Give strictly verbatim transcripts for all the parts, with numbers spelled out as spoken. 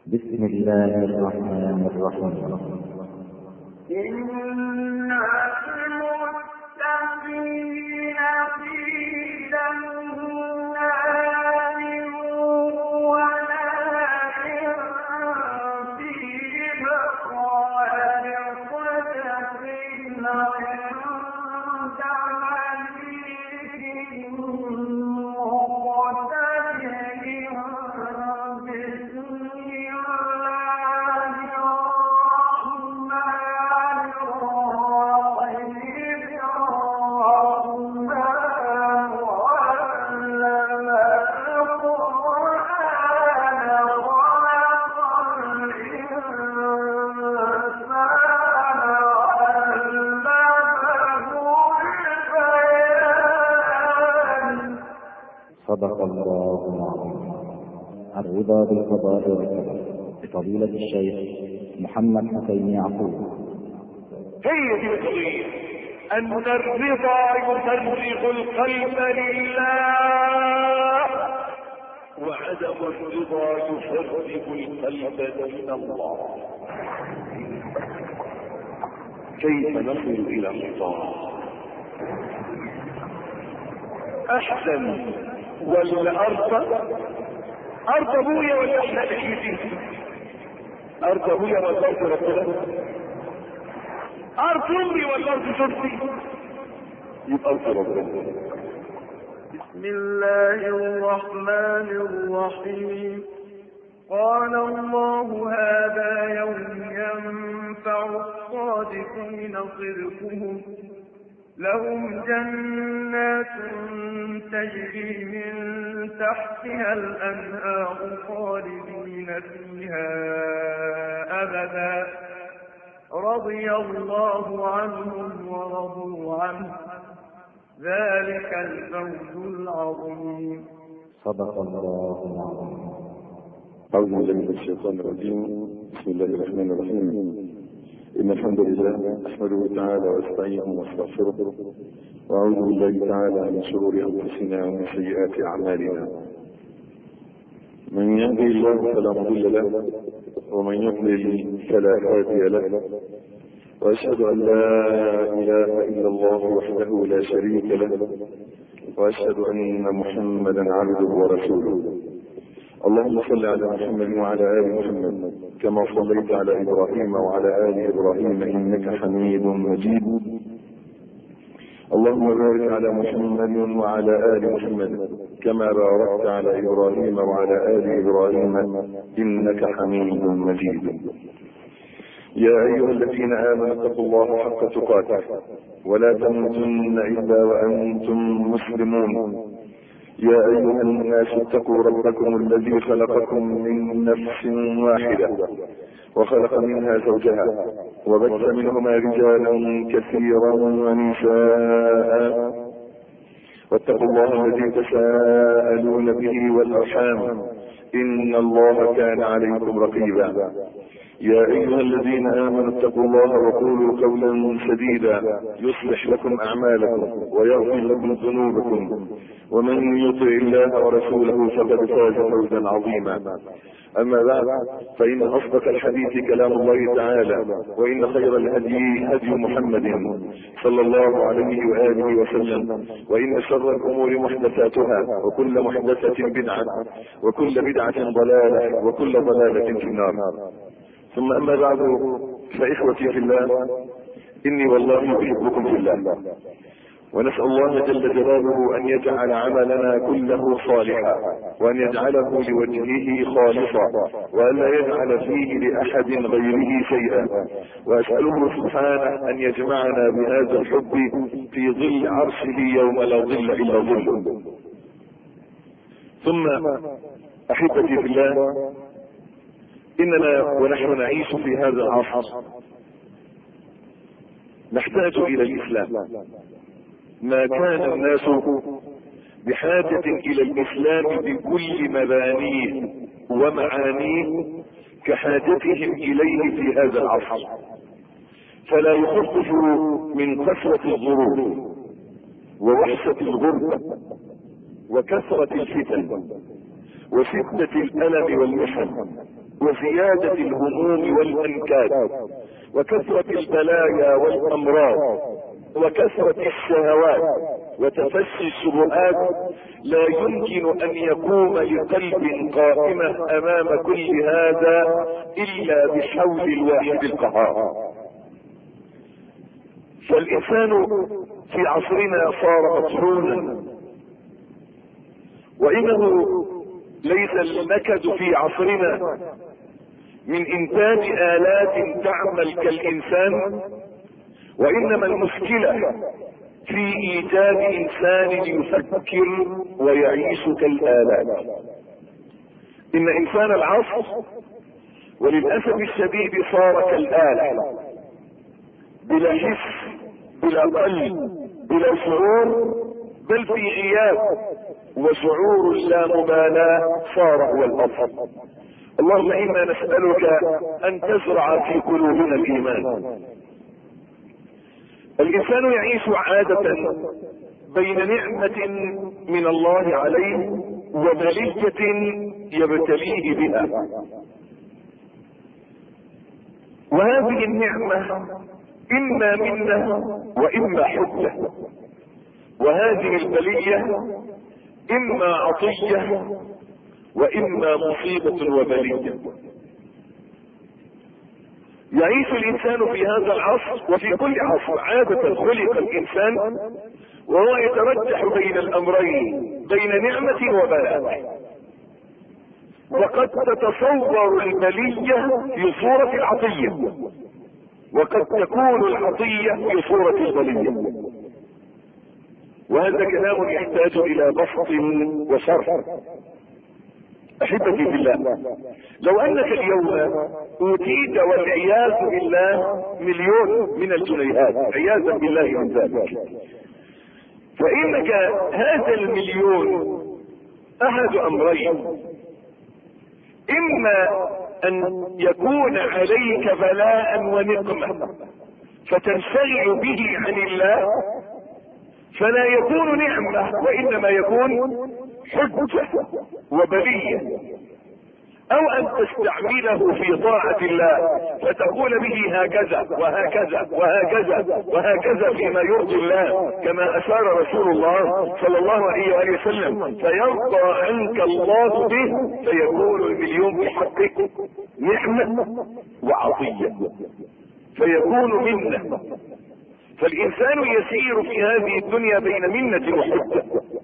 بسم الله الرحمن الرحيم. إن المتقين في جنات ونهر في مقعد صدق عند مليك صدق الله العظيم. الرضا بالقضاء والقدر بفضيلة الشيخ محمد حسين يعقوب. هي دي القضية، أن الرضا يفرغ القلب لله، وعدم الرضا يفرغ القلب من الله. كيف نصل إلى الرضا؟ أحسن ولا أرض أرض أبويا ولا إحنا نحيتي؟ أرض أبويا ولا أرض ربنا؟ أرض أمي ولا أرض شرطي؟ يبقى أرض ربنا. بسم الله الرحمن الرحيم. قال الله هذا يوم ينفع الصادقين صدقهم، لهم جنات تجري من تحتها الأنهار خالدين فيها أبدا، رضي الله عنهم ورضوا عنه، ذلك الفوز العظيم. صدق الله العظيم. أعوذ بالله من الشيطان الرجيم. بسم الله الرحمن الرحيم. إن الحمد لله نحمده تعالى واستعينه واستغفره، وأعوذ بالله تعالى من شرور أنفسنا ومن سيئات أعمالنا. من يهده الله فلا مضل له، ومن يضلل فلا هادي له، وأشهد أن لا إله إلا الله وحده لا شريك له، وأشهد أن محمدا عبده ورسوله. اللهم صل على محمد وعلى آل محمد كما صليت على إبراهيم وعلى آل إبراهيم إنك حميد مجيد. اللهم بارك على محمد وعلى آل محمد كما باركت على إبراهيم وعلى آل إبراهيم إنك حميد مجيد. يا أيها الذين آمنوا اتقوا الله حق تقاته ولا تموتن إلا وأنتم مسلمون. يا أيها الناس اتقوا ربكم الذي خلقكم من نفس واحدة وخلق منها زوجها وبث منهما رجالا كثيرا ونساء، واتقوا الله الذي تساءلون به والأرحام إن الله كان عليكم رقيبا. يا أيها الذين آمنوا اتقوا الله وقولوا قولا سديدا يصلح لكم أعمالكم ويغفر لكم ذنوبكم، ومن يطع الله ورسوله فقد فاز فوزا عظيما. أما بعد، فإن أصدق الحديث كلام الله تعالى، وإن خير الهدي هدي محمد صلى الله عليه وآله وسلم، وإن شر الأمور محدثاتها، وكل محدثة بدعة، وكل بدعة ضلالة، وكل ضلالة في النار. ثم أما بعد، فإخوتي في الله، إني والله أحبكم في الله، ونسأل الله جل جلاله أن يجعل عملنا كله صالحا، وأن يجعله لوجهه خالصا، وأن لا يجعل فيه لأحد غيره شيئا. وأسأله سبحانه أن يجمعنا بهذا الحب في ظل عرشه يوم لا ظل إلا ظله. ثم أحبتي في الله، إننا ونحن نعيش في هذا العصر نحتاج إلى الإسلام. ما كان الناس بحاجة إلى الإسلام بكل مبانيه ومعانيه كحاجتهم إليه في هذا العصر، فلا يخفف من قسوة الظروف ووحشة الغربة وكثرة الفتن وشدة الألم والمحن وزيادة الهموم والأنكاد وكثرة البلايا والأمراض وكثرة الشهوات وتفشي الشبهات لا يمكن أن يقوم لقلب قائمة أمام كل هذا إلا بحول الواحد القهار. فالإنسان في عصرنا صار مطحونا، وإنه ليس النكد في عصرنا من إنتاج آلات تعمل كالإنسان، وإنما المشكلة في إيجاد إنسان يفكر ويعيش كالآلات. إن إنسان العصر وللأسف الشديد صار كالآلة، بلا حس بلا قلب بلا شعور، بل في غياب وشعور لا مبالاة صار هو الأصل. اللهم إنا نسألك أن تزرع في قلوبنا الإيمان. الإنسان يعيش عادة بين نعمة من الله عليه وبلية يبتليه بها، وهذه النعمة إما منه وإما حجة، وهذه البلية إما عطية وإما مصيبة وبلية. يعيش الإنسان في هذا العصر وفي كل عصر عادة خلق الإنسان وهو يترجح بين الأمرين، بين نعمة وبلاء. وقد تتصور البلية في صورة العطية، وقد تكون العطية في صورة البلية، وهذا كلام يحتاج إلى بسط وشرح. احبتي في الله، لو انك اليوم اوتيت والعياذ بالله مليون من الجنيهات عياذا بالله من ذلك، فانك هذا المليون احد امرين: اما ان يكون عليك بلاء ونقمة فتنشغل به عن الله فلا يكون نعمة وانما يكون حجة وبلية، او ان تستعمله في طاعة الله فتقول به هكذا وهكذا وهكذا وهكذا فيما يرضي الله، كما اشار رسول الله صلى الله عليه وآله وسلم: فيرضى عنك الله به، فيكون المليون بحقك نعمة وعطية، فيكون منه. فالانسان يسير في هذه الدنيا بين منة وحجة،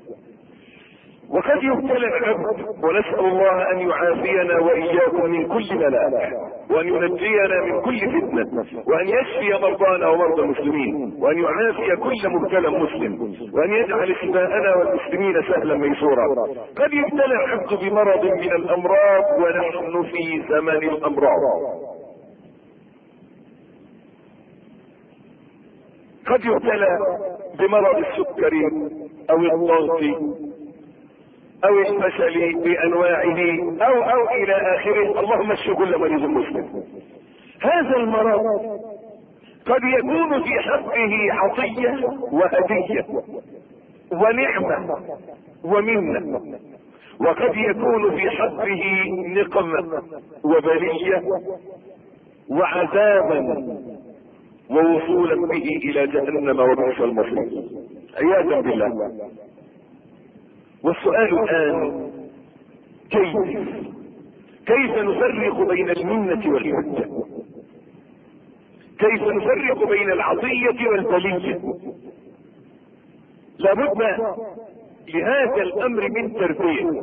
وقد يبتلى العبد، ونسأل الله ان يعافينا واياكم من كل بلاء، وان ينجينا من كل فتنة، وان يشفي مرضانا ومرضى المسلمين، وان يعافي كل مبتلى مسلم، وان يجعل شفاءنا والمسلمين سهلا ميسورا. قد يبتلى العبد بمرض من الامراض ونحن في زمن الامراض. قد يبتلى بمرض السكري او الضغط او الفشل بانواعه او او الى اخره، اللهم اشف كل مريض مسلم. هذا المرض قد يكون في حقه عطية وهدية ونعمة ومنة، وقد يكون في حقه نقمة وبلية وعذابا ووصولا به الى جهنم وبئس المصير عياذا بالله. والسؤال الآن: كيف كيف نفرق بين المنة والحجة؟ كيف نفرق بين العطية والبلية؟ لابد لهذا الأمر من تربية.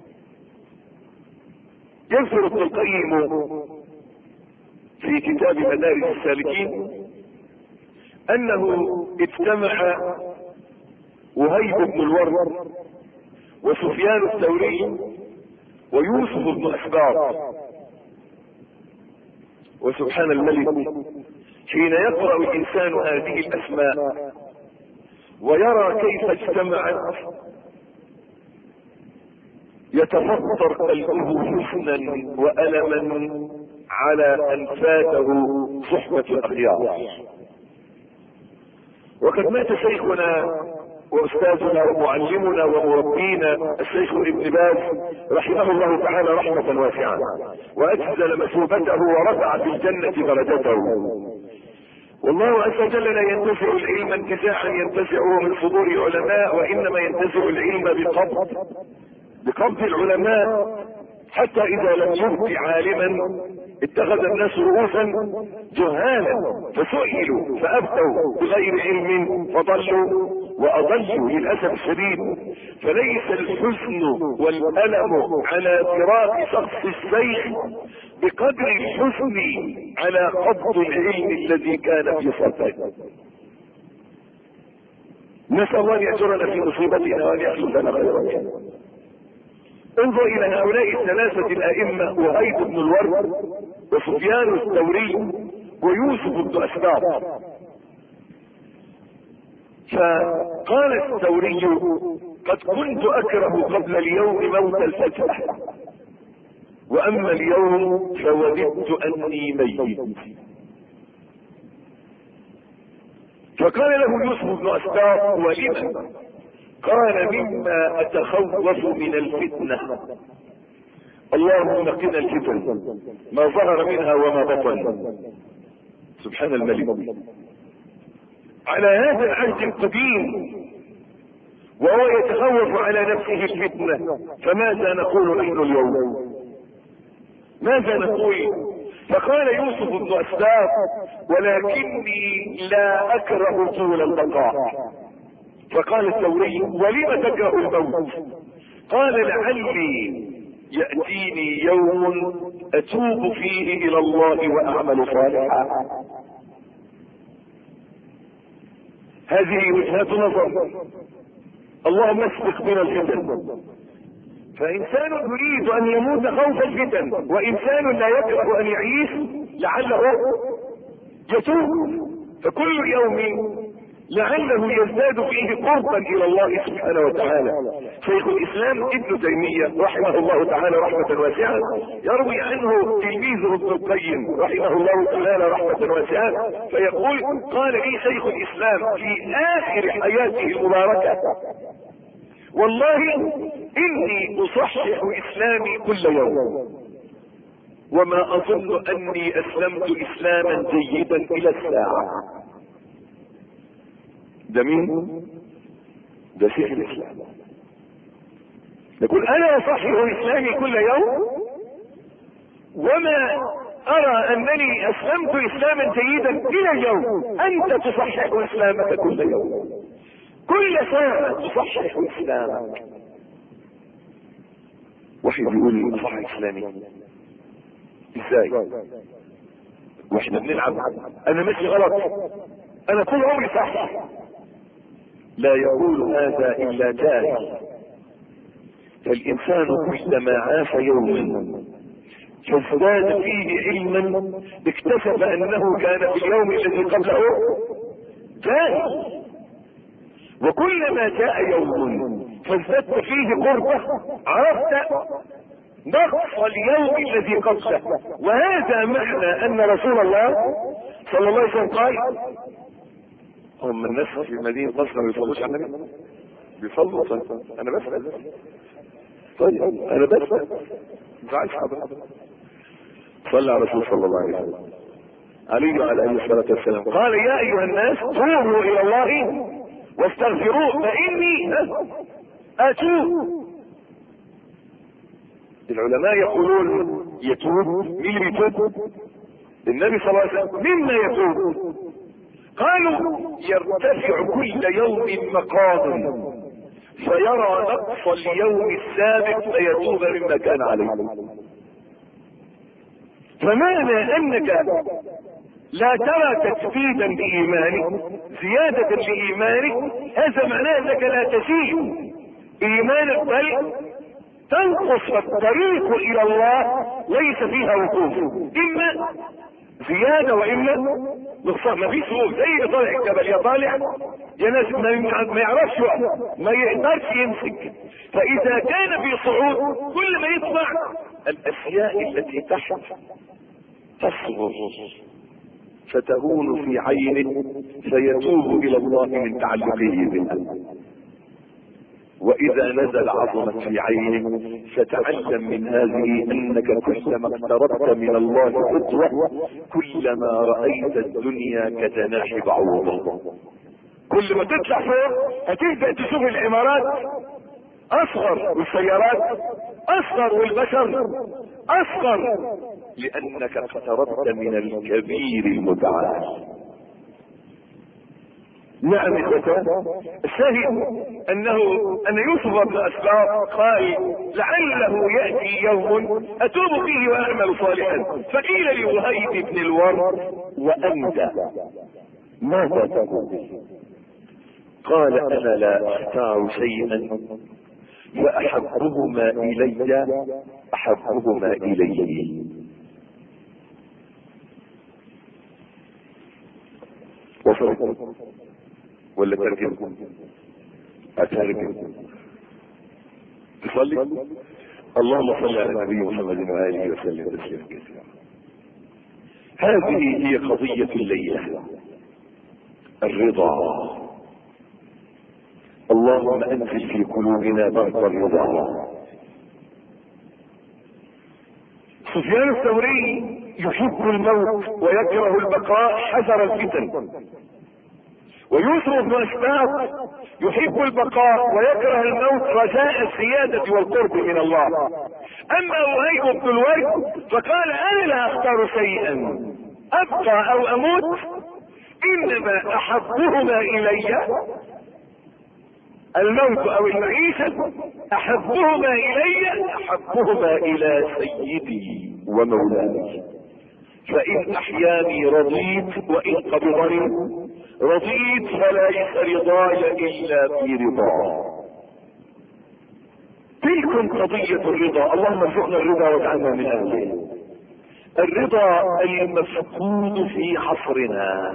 يذكر ابن القيم في كتاب مدارج السالكين أنه اجتمع وهيب بن الورد وسفيان الثوري ويوسف بن أسباط. وسبحان الملك، حين يقرأ الإنسان هذه الأسماء ويرى كيف اجتمعت يتفطر قلبه حزنا وألما على أن فاته صحبة الأخيار. وقد مات شيخنا واستاذنا ومعلمنا ومربينا الشيخ ابن باز رحمه الله تعالى رحمة واسعة، واجزل مثوبته ورفع في الجنة درجته. والله عز وجل لا ينتزع العلم انتزاعا ينتزعه من صدور علماء، وانما ينتزع العلم بقبض بقبض العلماء، حتى اذا لم يبق عالما اتخذ الناس رؤوسا جهالا فسئلوا فابتوا بغير علم فضلوا واضلوا للاسف الشديد. فليس الحزن والالم على فراق شخص الشيخ بقدر الحزن على قبض العلم الذي كان في صدره. نسال الله ان ياجرنا في مصيبتنا وان يخلف لنا خيرا. انظر الى هؤلاء الثلاثه الائمه، وهيب بن الورد وسفيان الثوري ويوسف بن اسباط. فقال الثوري: قد كنت اكره قبل اليوم موت الفجأة، واما اليوم فوددت اني ميت. فقال له يوسف بن اسباط: ولم؟ قال: مما اتخوف من الفتنة. اللهم قنا الفتن ما ظهر منها وما بطن. سبحان الملك. على هذا العهد القديم وهو يتخوف على نفسه الفتنة، فماذا نقول نحن اليوم؟ ماذا نقول؟ فقال يوسف بن اسباط: ولكني لا اكره طول البقاء. فقال الثوري: ولم تكره الموت؟ قال: لعلي يأتيني يوم اتوب فيه الى الله واعمل صالحا. هذه وجهات نظر. اللهم اسبق بنا الفتن. فانسان يريد ان يموت خوف الفتن، وانسان لا يكره ان يعيش لعله يتوب. فكل يوم لعله يزداد فيه قربا الى الله سبحانه وتعالى. شيخ الاسلام ابن تيمية رحمه الله تعالى رحمة واسعة يروي عنه تلميذه ابن القيم رحمه الله تعالى رحمة واسعة، فيقول: قال لي شيخ الاسلام في اخر حياته المباركة: والله اني اصحح اسلامي كل يوم، وما اظن اني اسلمت اسلاما جيدا الى الساعة. ده مين؟ ده شيخ الاسلام. يقول: انا اصحح اسلامي كل يوم، وما ارى انني اسلمت اسلاما جيدا الى اليوم. انت تصحح اسلامك كل يوم، كل ساعة تصحح اسلامك. واحد يقول: اصحح اسلامي ازاي واحنا بنلعب؟ انا ماشي غلط، انا طول عمري صح. لا يقول هذا الا جاهل. فالانسان كلما عاش يوما فازداد فيه علما اكتشف انه كان في اليوم الذي قبله جاهل، وكلما جاء يوم فازددت فيه قربة عرفت نقص اليوم الذي قبله. وهذا معنى ان رسول الله صلى الله عليه وسلم قال: هم الناس في مدينة مصر ما بيصلوش على النبي؟ بيصلوا. انا بسأل. طيب انا بسأل، مش عايز حضرتك. صلى على الرسول صلى الله عليه وسلم عليه وعلى اله الصلاة والسلام. قال: يا ايها الناس توبوا الى الله واستغفروه فاني اتوب. العلماء يقولون يتوب. مين اللي يتوب؟ النبي صلى الله عليه وسلم. مما يتوب؟ قالوا: يرتفع كل يوم مقام فيرى نقص اليوم السابق فيتوب مما كان عليه. فمعنى انك لا ترى تجديدا لايمانك، زيادة لايمانك، هذا معناه انك لا تزيد ايمانك بل تنقص. الطريق الى الله ليس فيها وقوف، اما زيادة واما نقصان. ما فيش وقوف. زي اللي طالع الجبل، يا طالع يا ناس ما يعرفش وقت، ما يقدرش يمسك. فاذا كان في صعود كل ما يطلع الاشياء التي تحت تصغر فتهون في عينه فيتوب الى الله من تعلقه بها. واذا نزل عظمت في عينك. فتعلم من هذه انك كلما اقتربت من الله خطوة كلما رأيت الدنيا كجناح بعوضة. كل ما تطلع فوق هتبدأ تشوف العمارات اصغر والسيارات اصغر والبشر اصغر، لانك اقتربت من الكبير المتعال. نعم اخوتان، الشاهد انه ان يوسف بن اسباط قال لعله ياتي يوم اتوب فيه واعمل صالحا. فقيل لوهيب بن الورد وانت ماذا تقول؟ قال انا لا اختار شيئا فاحبهما الي احبهما اليه. وصلت ولا ترجم؟ اترجم. تصلي. اللهم صل على النبي محمد واله وسلم تسليما كثيرا. هذه هي قضية الليلة، الرضا. اللهم انزل في قلوبنا برد الرضا. سفيان الثوري يحب الموت ويكره البقاء حذر الفتن، ويوسف بن اسباط يحب البقاء ويكره الموت رجاء الزيادة والقرب من الله. اما وهيب بن الورد فقال انا لا اختار شيئا ابقى او اموت، انما احبهما الي الموت او المعيشة، احبهما الي احبهما الى سيدي ومولاي. فان احياني رضيت وان قبضني رضيت، فليس رضاي الا في رضاه. تلك قضية الرضا. اللهم ارزقنا الرضا واجعلنا من اهله. الرضا المفقود في عصرنا،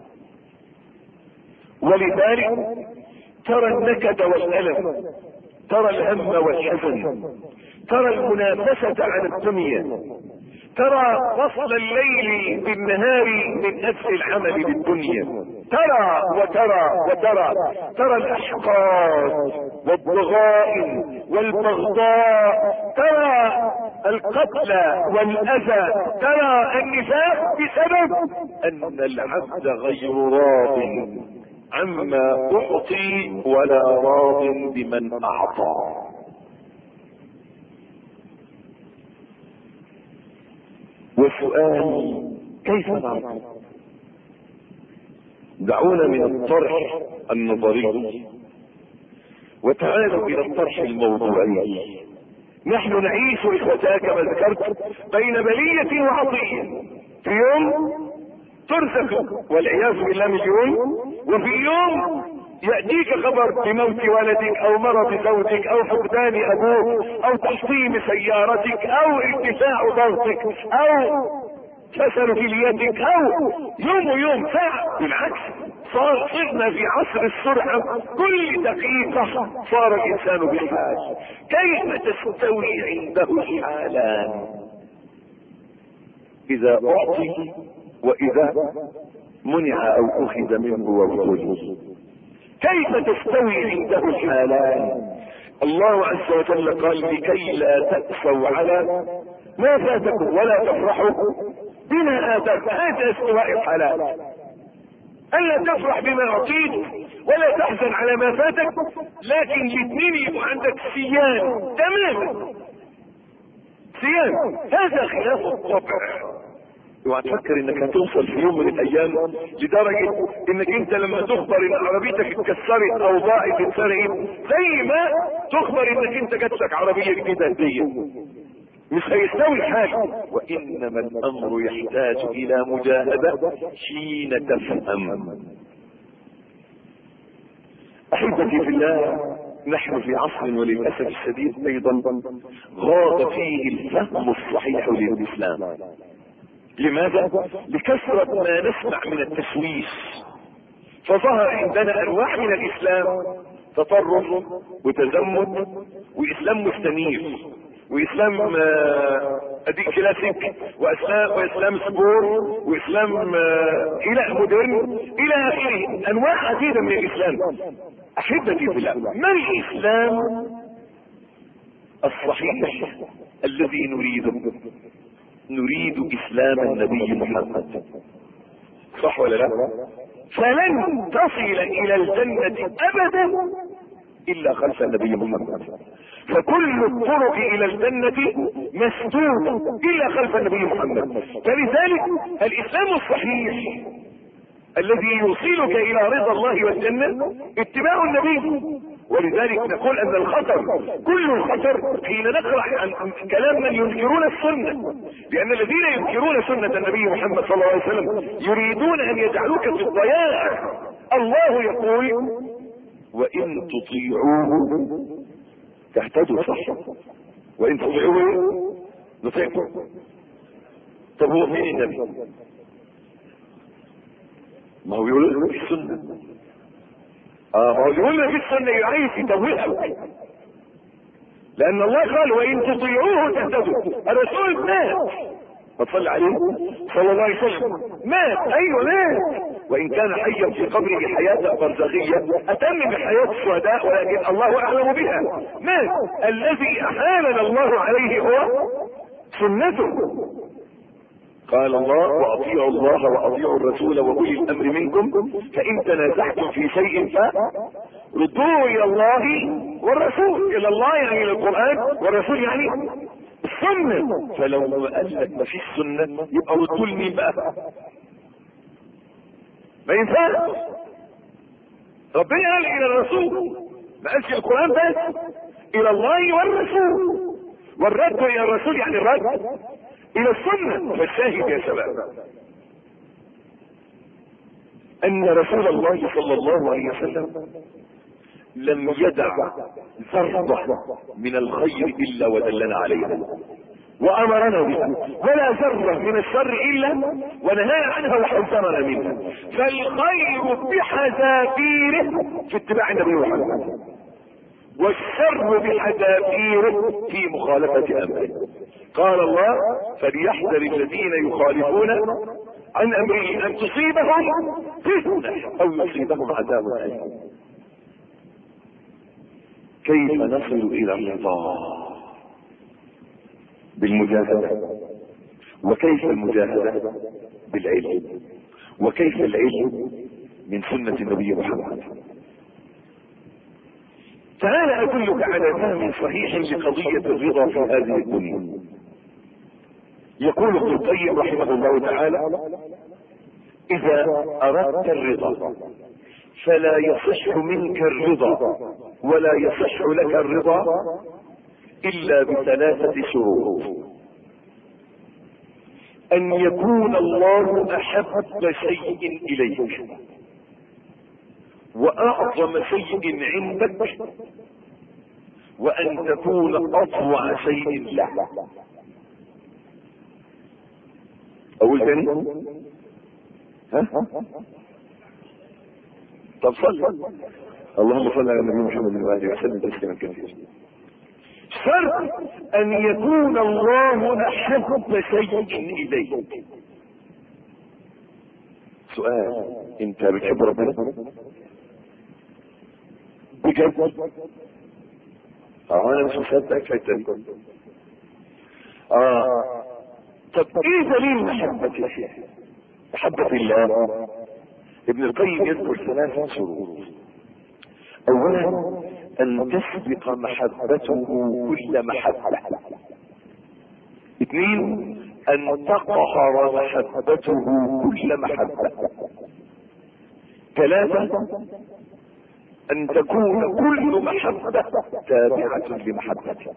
ولذلك ترى النكد والألم، ترى الهم والحزن، ترى المنافسة عن الدنيا، ترى فصل الليل بالنهار من اجل العمل بالدنيا، ترى وترى وترى ترى الاحقاد والضغائن والبغضاء، ترى القتل والاذى، ترى النفاق بسبب ان العبد غير راض عما اعطي ولا راض بمن اعطى. والسؤال كيف نعرف؟ دعونا من الطرح النظري وتعالوا الى الطرح الموضوعي. نحن نعيش اخوتاك كما ذكرت بين بلية وعطية. في يوم ترزق والعياذ بالله مليون، وفي يوم يأتيك خبر بموت ولدك او مرض زوجك او فقدان ابوك او تحطيم سيارتك او ارتفاع ضغطك او فشل كليتك او يوم ويوم ساعة. بالعكس صار صرنا في عصر السرعة، كل دقيقة صار الانسان بحال. كيف تستوي عنده الحالان؟ اذا اعطي واذا منع او اخذ منه وابتلي. كيف تستوي عنده الحالان؟ الله عز وجل قال لكي لا تأسوا على ما فاتكم ولا تفرحوا بما آتاكم. هذا استواء الحالات، ألا تفرح بما أعطيت ولا تحزن على ما فاتك، لكن الاثنين يبقى عندك سيان تماما. سيان هذا خلاف الطبع. اوعى تفكر انك هتوصل في يوم من الايام لدرجة انك انت لما تخبر ان عربيتك اتكسرت او ضاعت اتسرقت زي ما تخبر انك انت جات لك عربية جديدة هدية. مش هيستوي الحال. وانما الامر يحتاج الى مجاهدة حين تفهم. احبتي في الله، نحن في عصر وللاسف الشديد ايضا غاب فيه الفهم الصحيح للاسلام. لماذا؟ لكثرة ما نسمع من التشويش. فظهر عندنا انواع من الاسلام تطرف وتزمت واسلام مستنير واسلام اديك كلاسيك واسلام واسلام سبور واسلام الى مودرن الى اخره. انواع عديدة من الاسلام. احبتي في الله، ما الاسلام الصحيح الذي نريده؟ نريد اسلام النبي محمد، صح ولا لا؟ فلن تصل الى الجنة ابدا الا خلف النبي محمد، فكل الطرق الى الجنة مسدودة الا خلف النبي محمد. فلذلك الاسلام الصحيح الذي يوصلك الى رضا الله والجنة اتباع النبي. ولذلك نقول ان الخطر كل الخطر حين نقرأ عن كلام من ينكرون السنة، لان الذين ينكرون سنة النبي محمد صلى الله عليه وسلم يريدون ان يجعلوك في الضياع. الله يقول وان تطيعوه تهتدوا، صح؟ وان تطيعوه نطيعكم. طب هو فين النبي؟ ما هو يقول في السنة. اه هو يقول في السنة يعيش في توهيق، لان الله قال وان تطيعوه تهتدوا. الرسول مات، فصلى عليه صلى الله عليه وسلم، مات. ايوه مات، وان كان حيا في قبره حياة برزخية اتم من حياة الشهداء، ولكن الله اعلم بها. مات. الذي احالنا الله عليه هو سنته. قال الله واطيعوا الله واطيعوا الرسول واولي الامر منكم فان تنازعتم في شيء فردوه الى الله والرسول. الى الله يعني الى القرآن، والرسول يعني السنة. فلو قال لك ما فيش سنة يبقى ردوا لمين بقى؟ ما ينفعش. ربنا قال الى الرسول، ما قالش القرآن بس، الى الله والرسول. والرد الى الرسول يعني الرد الى السنة. فالشاهد يا شباب ان رسول الله صلى الله عليه وسلم لم يدع ذرة من الخير الا ودلنا عليها وامرنا بها، ولا ذرة من الشر الا ونهانا عنها وحذرنا منها. فالخير بحذافيره في اتباع النبي محمد، والشر بحذافيره في مخالفة امره. قال الله فليحذر الذين يخالفون عن امره ان تصيبهم فتنة او يصيبهم عذاب اليم. كيف نصل الى الرضا؟ بالمجاهدة. وكيف المجاهدة؟ بالعلم. وكيف العلم؟ من سنة النبي محمد. تعال ادلك على فهم صحيح لقضية الرضا في هذه الدنيا. يقول ابن القيم رحمه الله تعالى اذا اردت الرضا فلا يصح منك الرضا ولا يصح لك الرضا الا بثلاثة شروط: ان يكون الله احب شيء اليك واعظم شيء عندك، وان تكون اطوع شيء له. اقول تاني؟ ها؟ طب صل. اللهم صل على النبي محمد وآله وسلم تسليما كثيرا. شرط ان يكون الله احب شيء اليك. سؤال: انت بتحب ربنا بجد؟ اه انا مش مصدق الحته دي. اه طب ايه دليل محبة محبة الله؟ ابن القيم يذكر ثلاث شروط. اولا ان تسبق محبته كل محبة. اثنين ان تقهر محبته كل محبة. ثلاثة ان تكون كل محبة تابعة لمحبته.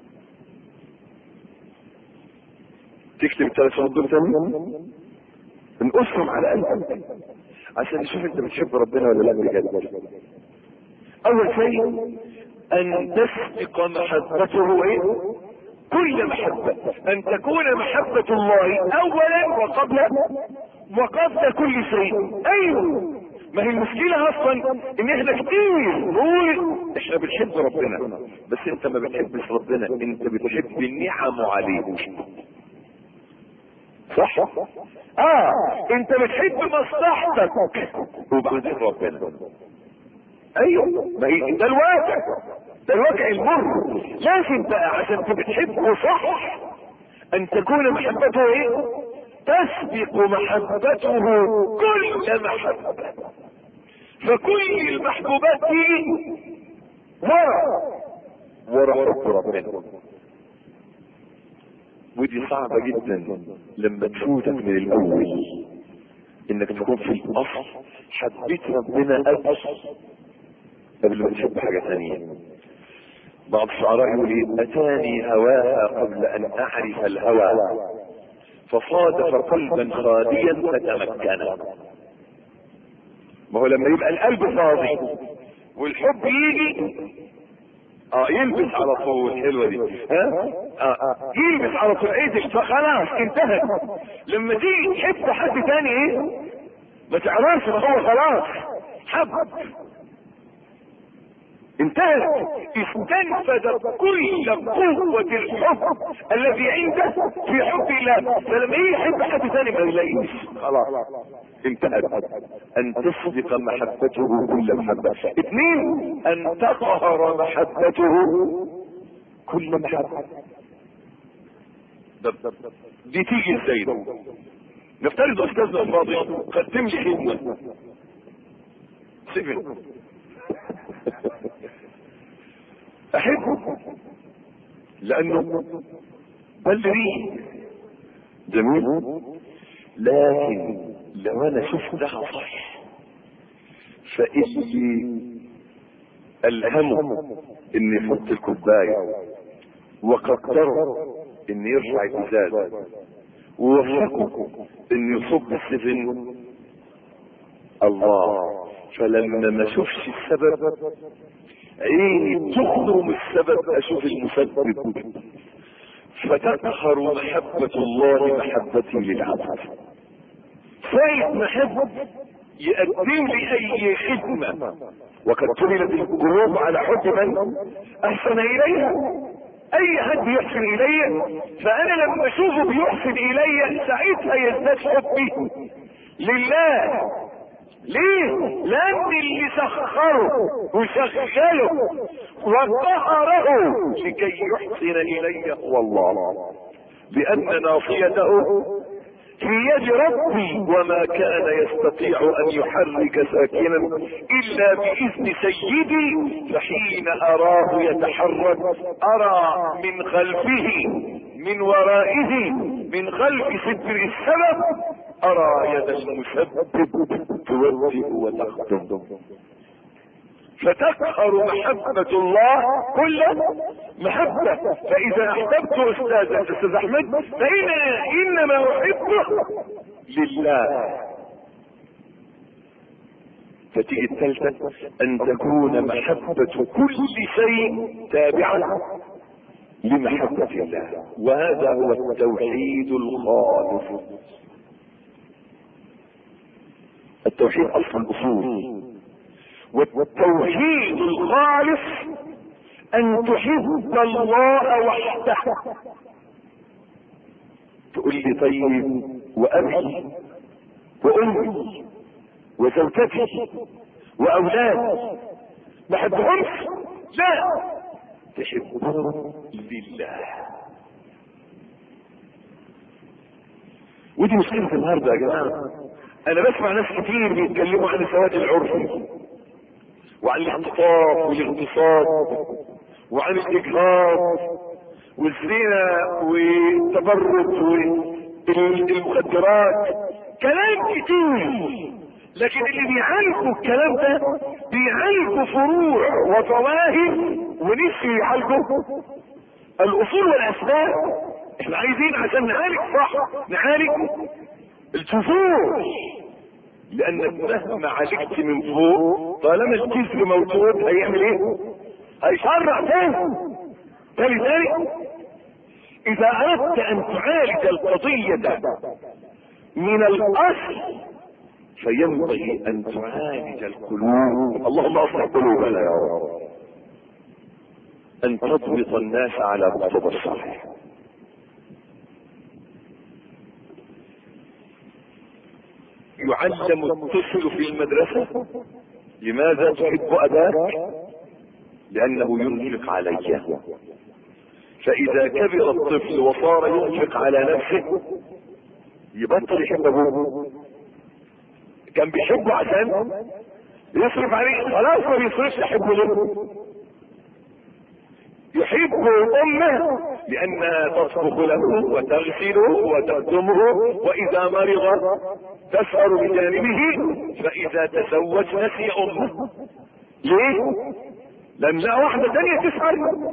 تكتب الثلاث شروط دول تاني نقصهم على قلبك عشان نشوف انت بتحب ربنا ولا لا بجد. اول شيء ان تسبق محبته ايه؟ كل محبة. ان تكون محبة الله اولا وقبل وقبل كل شيء. ايوه، ما هي المشكلة اصلا ان احنا كتير نقول احنا بنحب ربنا، بس انت ما بتحبش ربنا، انت بتحب نعمه عليك. صح؟ اه انت بتحب مصلحتك وبعدين ربنا. ايوه، ما هي ده الواقع، ده الواقع المر. لازم بقى عشان بتحبه صح ان تكون محبته ايه؟ تسبق محبته كل محبة. فكل المحبوبات دي ورا ورا حب ربنا. ودي صعبة جدا لما تفوتك من الاول، انك تكون في الاصل حبيت ربنا قبل قبل ما تحب حاجة ثانية. بعض الشعراء يقول ايه؟ اتاني هواها قبل ان اعرف الهوى فصادف قلبا خاليا فتمكن. ما هو لما يبقى القلب فاضي والحب يجي اه يلبس على طول. حلوه دي، ها؟ اه يلبس على طول ايدك فخلاص انتهت. لما تيجي تحب حد تاني ايه؟ ما تعرفش، ما هو خلاص حب انتهت. استنفذ كل قوة الحب الذي عنده في حب الله. فلما يحب حد ثاني ما يلاقيش، خلاص انتهت. ان تسبق محبته كل محبة. اثنين، ان تقهر محبته كل محبة. دي تيجي ازاي؟ نفترض استاذنا الفاضل قدم لي خدمة سيفن احبه لانه بلري جميل، لكن لو انا شفتها صح فإلي الهمه ان يحط الكوبايه وقدره ان يرفع الازاز ووفقه ان يصب السفن الله. فلما ما اشوفش السبب عيني تخرم السبب اشوف المسبب، فتقهر محبة الله محبتي للعبد. ساعة ما احب يقدم لي اي خدمة وقد تملت القلوب على حب من احسن اليها. اي حد يحسن الي فانا لما اشوفه بيحسن الي ساعتها يزداد حبي لله. ليه؟ لان اللي سخره وشغله وقهره لكي يحسن الي هو الله، لان ناصيته في يد ربي وما كان يستطيع ان يحرك ساكنا الا باذن سيدي. فحين اراه يتحرك ارى من خلفه من ورائه من خلف ستر السبب ارى يد المسبب توجه وتخدم. فتقهر محبة الله كل محبة. فاذا احببت استاذ استاذ احمد فانا انما احبه لله. فتيجي الثالثة ان تكون محبة كل شيء تابعا لمحبة الله، وهذا هو التوحيد الخالص. التوحيد اصل الاصول. والتوحيد الخالص ان تحب الله وحده. تقول لي طيب وابي وامي وزوجتي واولادي ما احبهمش؟ لا، تحبهم لله. ودي مشكلة النهارده يا جماعة. انا بسمع ناس كتير بيتكلموا عن الزواج العرفي وعن الاختطاف والاغتصاب وعن الاجهاض والزنا والتبرج والمخدرات، كلام كتير. لكن اللي بيعالجوا الكلام ده بيعالجوا فروع وظواهر ونسي يعالجوا الاصول والاسباب. احنا عايزين عشان نعالج صح نعالج الجذور، لانك مهما عالجت من فوق طالما الجذر موجود هيعمل ايه؟ هيشرع تاني. فلذلك اذا اردت ان تعالج القضية من الاصل فينبغي ان تعالج القلوب. اللهم اصلح قلوبنا يا رب. ان تضبط الناس على مقتضى الصحيح. يعلم الطفل في المدرسة لماذا تحب اباك؟ لانه ينفق علي. فاذا كبر الطفل وصار ينفق على نفسه يبطل يحب ابوه. كان بيحبه عشان يصرف عليه، خلاص ما بيصرفش يحبه ليه؟ يحب امه لانها تطبخ له وتغسله وتخدمه، واذا مرض تسهر بجانبه، فاذا تزوج نسي امه. ليه؟ لان لا واحدة تانية تسهر.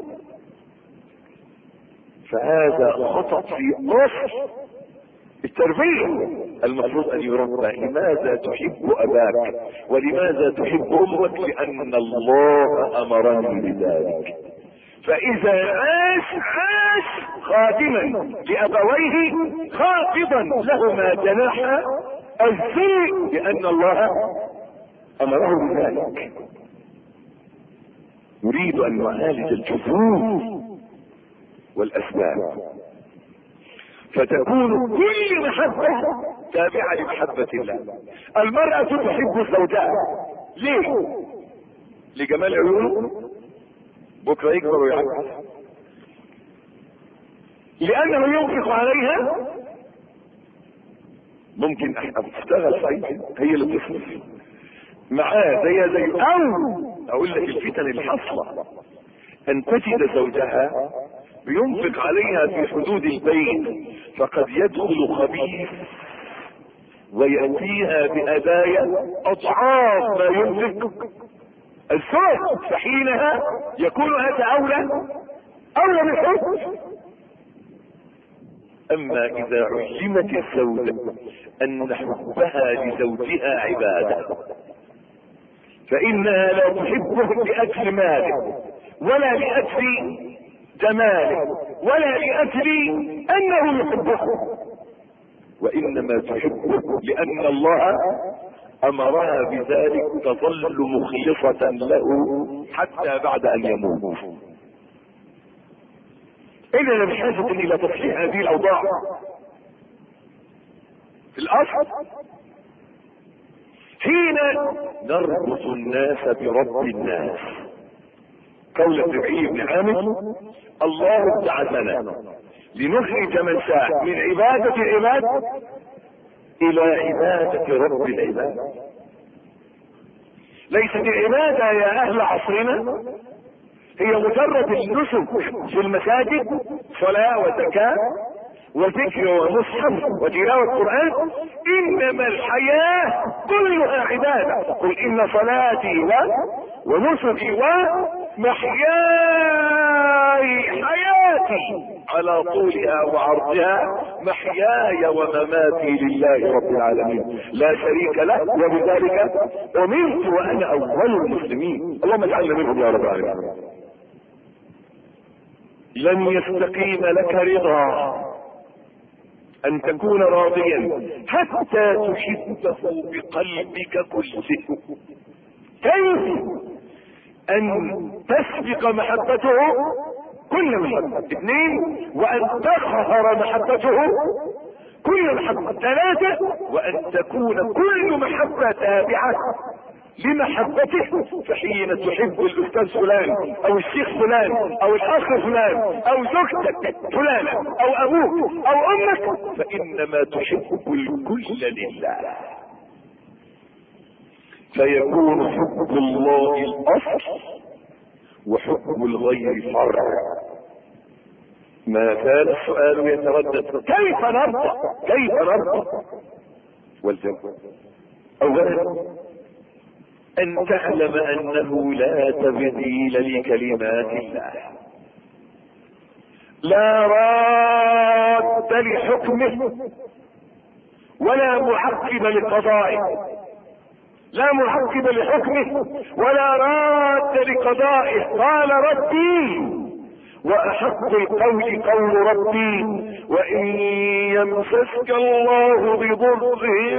فهذا خطأ في اصل التربية. المفروض ان يربى لماذا تحب اباك ولماذا تحب امك؟ لان الله امرني بذلك. فاذا عاش عاش خادما لابويه خافضا لهما جناح الذل، لان الله امره بذلك. نريد ان نعالج الجذور والاسباب، فتكون كل محبة تابعة لمحبة الله. المرأة تحب زوجها ليه؟ لجمال عيونه، بكرة يكبر ويعجز، لأنه ينفق عليها. ممكن تشتغل صحيح، هي اللي تصرف معاه زي زي أو أقول لك الفتن اللي حصلة أن تجد زوجها بينفق عليها في حدود البيت، فقد يدخل خبيث ويأتيها بهدايا أضعاف ما ينفق الزوج، فحينها يكون هذا أولى أولى بالحب. أما إذا علمت الزوجة أن حبها لزوجها عبادة، فإنها لا تحبه لأجل ماله ولا لأجل جماله ولا لأجل أنه يحبه، وإنما تحبه لأن الله أمرها بذلك، تظل مخلصة له حتى بعد أن يموت. إننا بحاجة إلى تصحيح هذه الأوضاع. في الأصل حين نربط الناس برب الناس، قول الربيع بن عامر: الله ابتعثنا لنخرج من شاء من عبادة العباد الى عبادة رب العباد. ليست العبادة يا اهل عصرنا هي مجرد النسك في المساجد، صلاة وزكاة وذكر ومصحف وتلاوة قرآن، انما الحياة كلها عبادة. قل ان صلاتي و ونسكي ومحياي حياتي على طولها وعرضها محياي ومماتي لله رب العالمين لا شريك له، وبذلك امرت وانا اول المسلمين. اللهم اجعلنا منهم يا رب العالمين. لن يستقيم لك رضا ان تكون راضيا حتى تحبه بقلبك كله. كيف ان تسبق محبته كل محبة؟ اثنين، وان تقهر محبته كل محبة. ثلاثة، وان تكون كل محبة تابعة لمحبته. فحين تحب الاستاذ فلان او الشيخ فلان او الاخ فلان او زوجتك فلانة او ابوك او امك، فانما تحب الكل لله، فيكون حب الله الاصل وحب الغير فرع. ما زال السؤال يتردد: كيف نرضى؟ كيف نرضى؟ والجواب اولا ان تعلم انه لا تبديل لكلمات الله، لا راد لحكمه ولا معقب لقضائه، لا معقب لحكمه ولا راد لقضائه. قال ربي واحق القول قول ربي: وان يمسسك الله بضر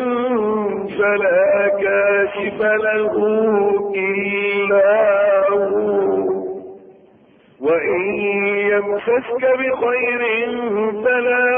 فلا كاشف له الا هو، وان يمسسك بخير فلا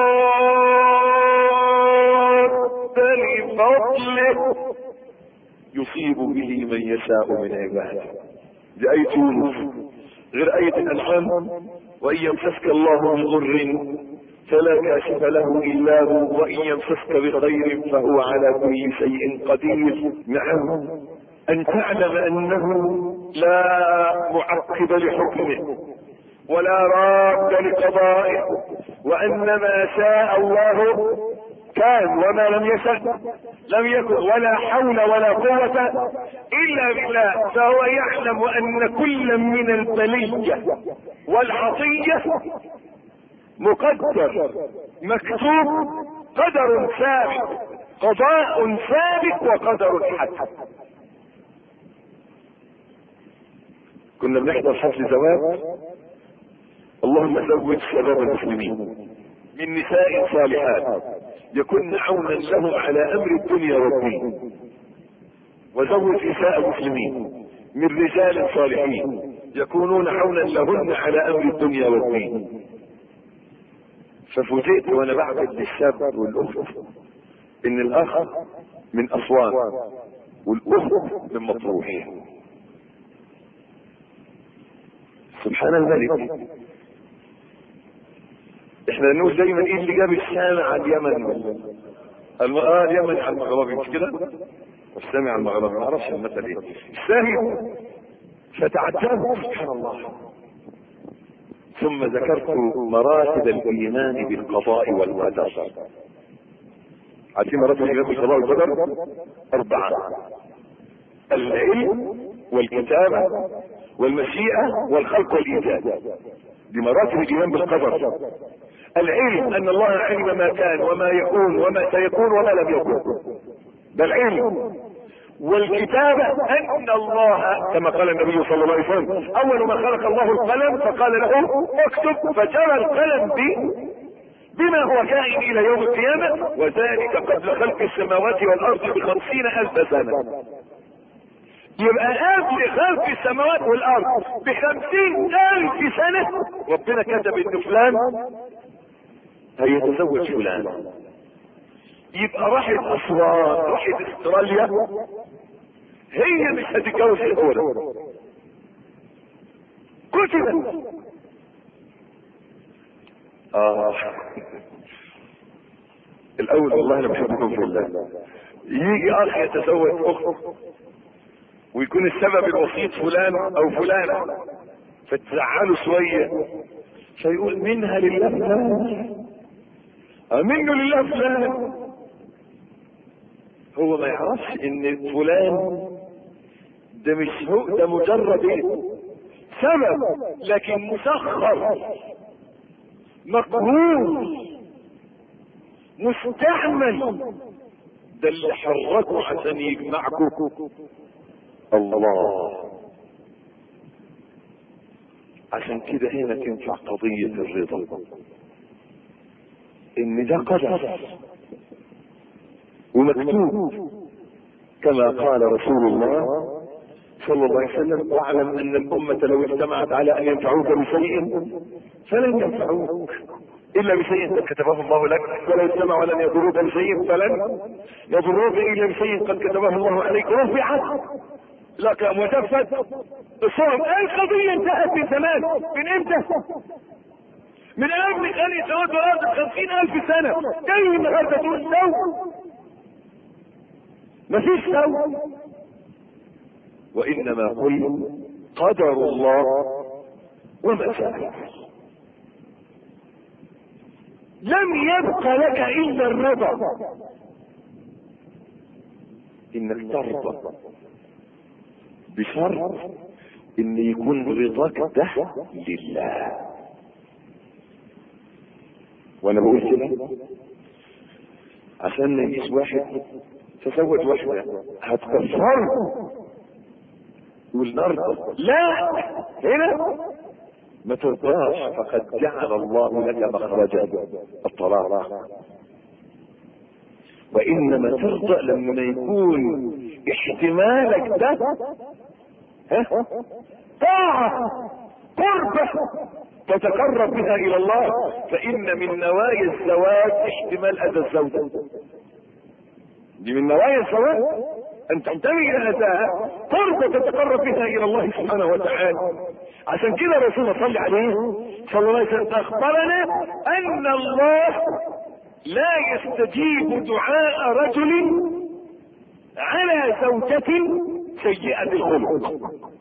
راد لفضله يصيب به من يشاء من عباده. دي آية يونس. غير آية الأنعام: وإن يمسسك الله بضر فلا كاشف له إلا هو وإن يمسسك بخير فهو على كل شيء قدير. نعم، أن تعلم أنه لا معقب لحكمه ولا راد لقضائه، وأن ما شاء الله كان وما لم يشأ لم يكن، ولا حول ولا قوة إلا بالله. فهو يعلم أن كل من البلية والعطية مقدر مكتوب، قدر ثابت، قضاء ثابت وقدر حتم. كنا بنحضر حفل زواج، اللهم زوج شباب المسلمين من نساء صالحات يكن عونا لهم على امر الدنيا والدين، وزوج نساء المسلمين من رجال صالحين يكونون عونا لهن على امر الدنيا والدين. ففوجئت وانا بعبد للشاب والاخت ان الاخ من اسوان والاخت من مطروح. سبحان الملك. احنا نقول دايما ايه اللي جاب الشام على اليمن؟ اه اليمن على المغربي، مش كده؟ والسامي على المغربي، ما اعرفش المثل ايه. الشاهد فتعجبت سبحان الله. ثم ذكرت مراتب الايمان بالقضاء والقدر. عارفين مراتب الايمان بالقضاء والقدر؟ اربعه: العلم والكتابه والمشيئه والخلق والايجاد. دي مراتب الايمان بالقدر. العلم ان الله علم ما كان وما يكون وما سيكون وما لم يكن، ده العلم. والكتابة ان الله كما قال النبي صلى الله عليه وسلم: اول ما خلق الله القلم فقال له اكتب، فجرى القلم به بما هو كائن الى يوم القيامة، وذلك قبل خلق السماوات والارض بخمسين الف سنة. يبقى قبل خلق السماوات والارض بخمسين الف سنة ربنا كتب ان فلان هيتزوج فلان. يبقى راحت اسوان، راحت استراليا، هي مش هتتجوز الاولى، كتبت. اه الاول والله انا بحبكم في الله. يجي اخ يتزوج اخت ويكون السبب الوسيط فلان او فلانة، فتزعله شوية فيقول منها لله فلان، منه لله فلان. هو ما يعرفش ان فلان ده مش هو، ده مجرد ايه؟ سبب، لكن مسخر مقهور مستعمل، ده اللي حركه عشان يجمعكم الله. عشان كده هنا تنفع قضية الرضا، ان ده قدر ومكتوب كما قال رسول الله صلى الله عليه وسلم: واعلم ان الامة لو اجتمعت على ان ينفعوك بشيء فلن ينفعوك الا بشيء قد كتبه الله لك، ولو اجتمعوا على ان يضروك بشيء فلن يضروك الا بشيء قد كتبه الله عليك. رفعت لك مجفت الصوم. القضية انتهت من زمان. من امتى؟ من قبل خلق السماوات والارض بخمسين الف سنة. جاي النهارده تقول سو؟ مفيش سو. وانما قل قدر الله وما شاء. لم يبق لك الا الرضا، انك ترضى بشرط ان يكون رضاك ده لله. وانا بقول كده عشان ما يجيش واحد تزوج واحدة هتكفره والنار لا، هنا ما ترضاش، فقد جعل الله لك مخرجا الطلاق. وانما ترضى لما يكون احتمالك ده ها طاعة قربة تتقرب بها الى الله. فان من نوايا الزواج احتمال اذى الزوجة، دي من نوايا الزواج ان تنتمي الى هذا قربة تتقرب بها الى الله سبحانه وتعالى. عشان كده رسولنا صلى عليه صلى الله عليه وسلم اخبرنا ان الله لا يستجيب دعاء رجل على زوجة سيئة الخلق.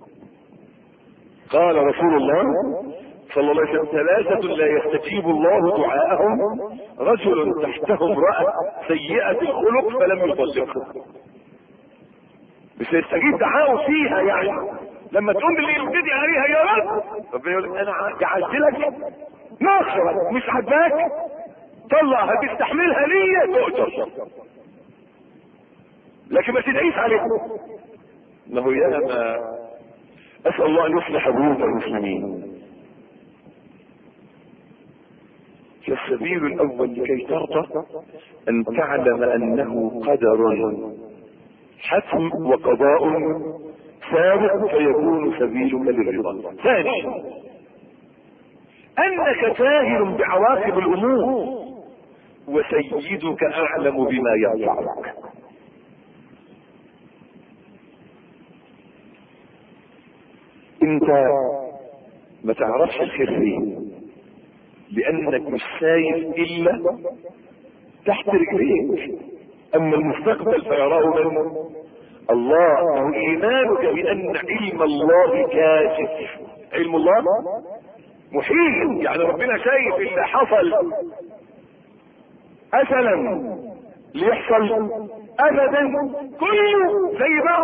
قال رسول الله صلى الله عليه وسلم ثلاثة لا يستجيب الله دعاءهم: رجل تحته امرأة سيئة الخلق فلم يطلقها. مش هيستجيب دعاءه فيها، يعني لما تقوم باللي يبتدي عليها يا رب ربنا يقول انا جعلت لك ناصرة مش عجباك طلعها تستحملها ليا تؤجر، لكن ما تدعيش عليها. انه يا ما اسال الله ان يصلح قلوب المسلمين. فالسبيل الاول لكي ترضى ان تعلم انه قدر حتم وقضاء ثابت فيكون سبيلك للرضا. ثانيا انك جاهل بعواقب الامور وسيدك اعلم بما ينفعك. انت ما تعرفش الخير فين لانك مش شايف الا تحت رجليك، اما المستقبل فيراه من الله. وايمانك بان علم الله كاشف، علم الله محيط، يعني ربنا شايف اللي حصل ازلا ليحصل ابدا كله زي بعض.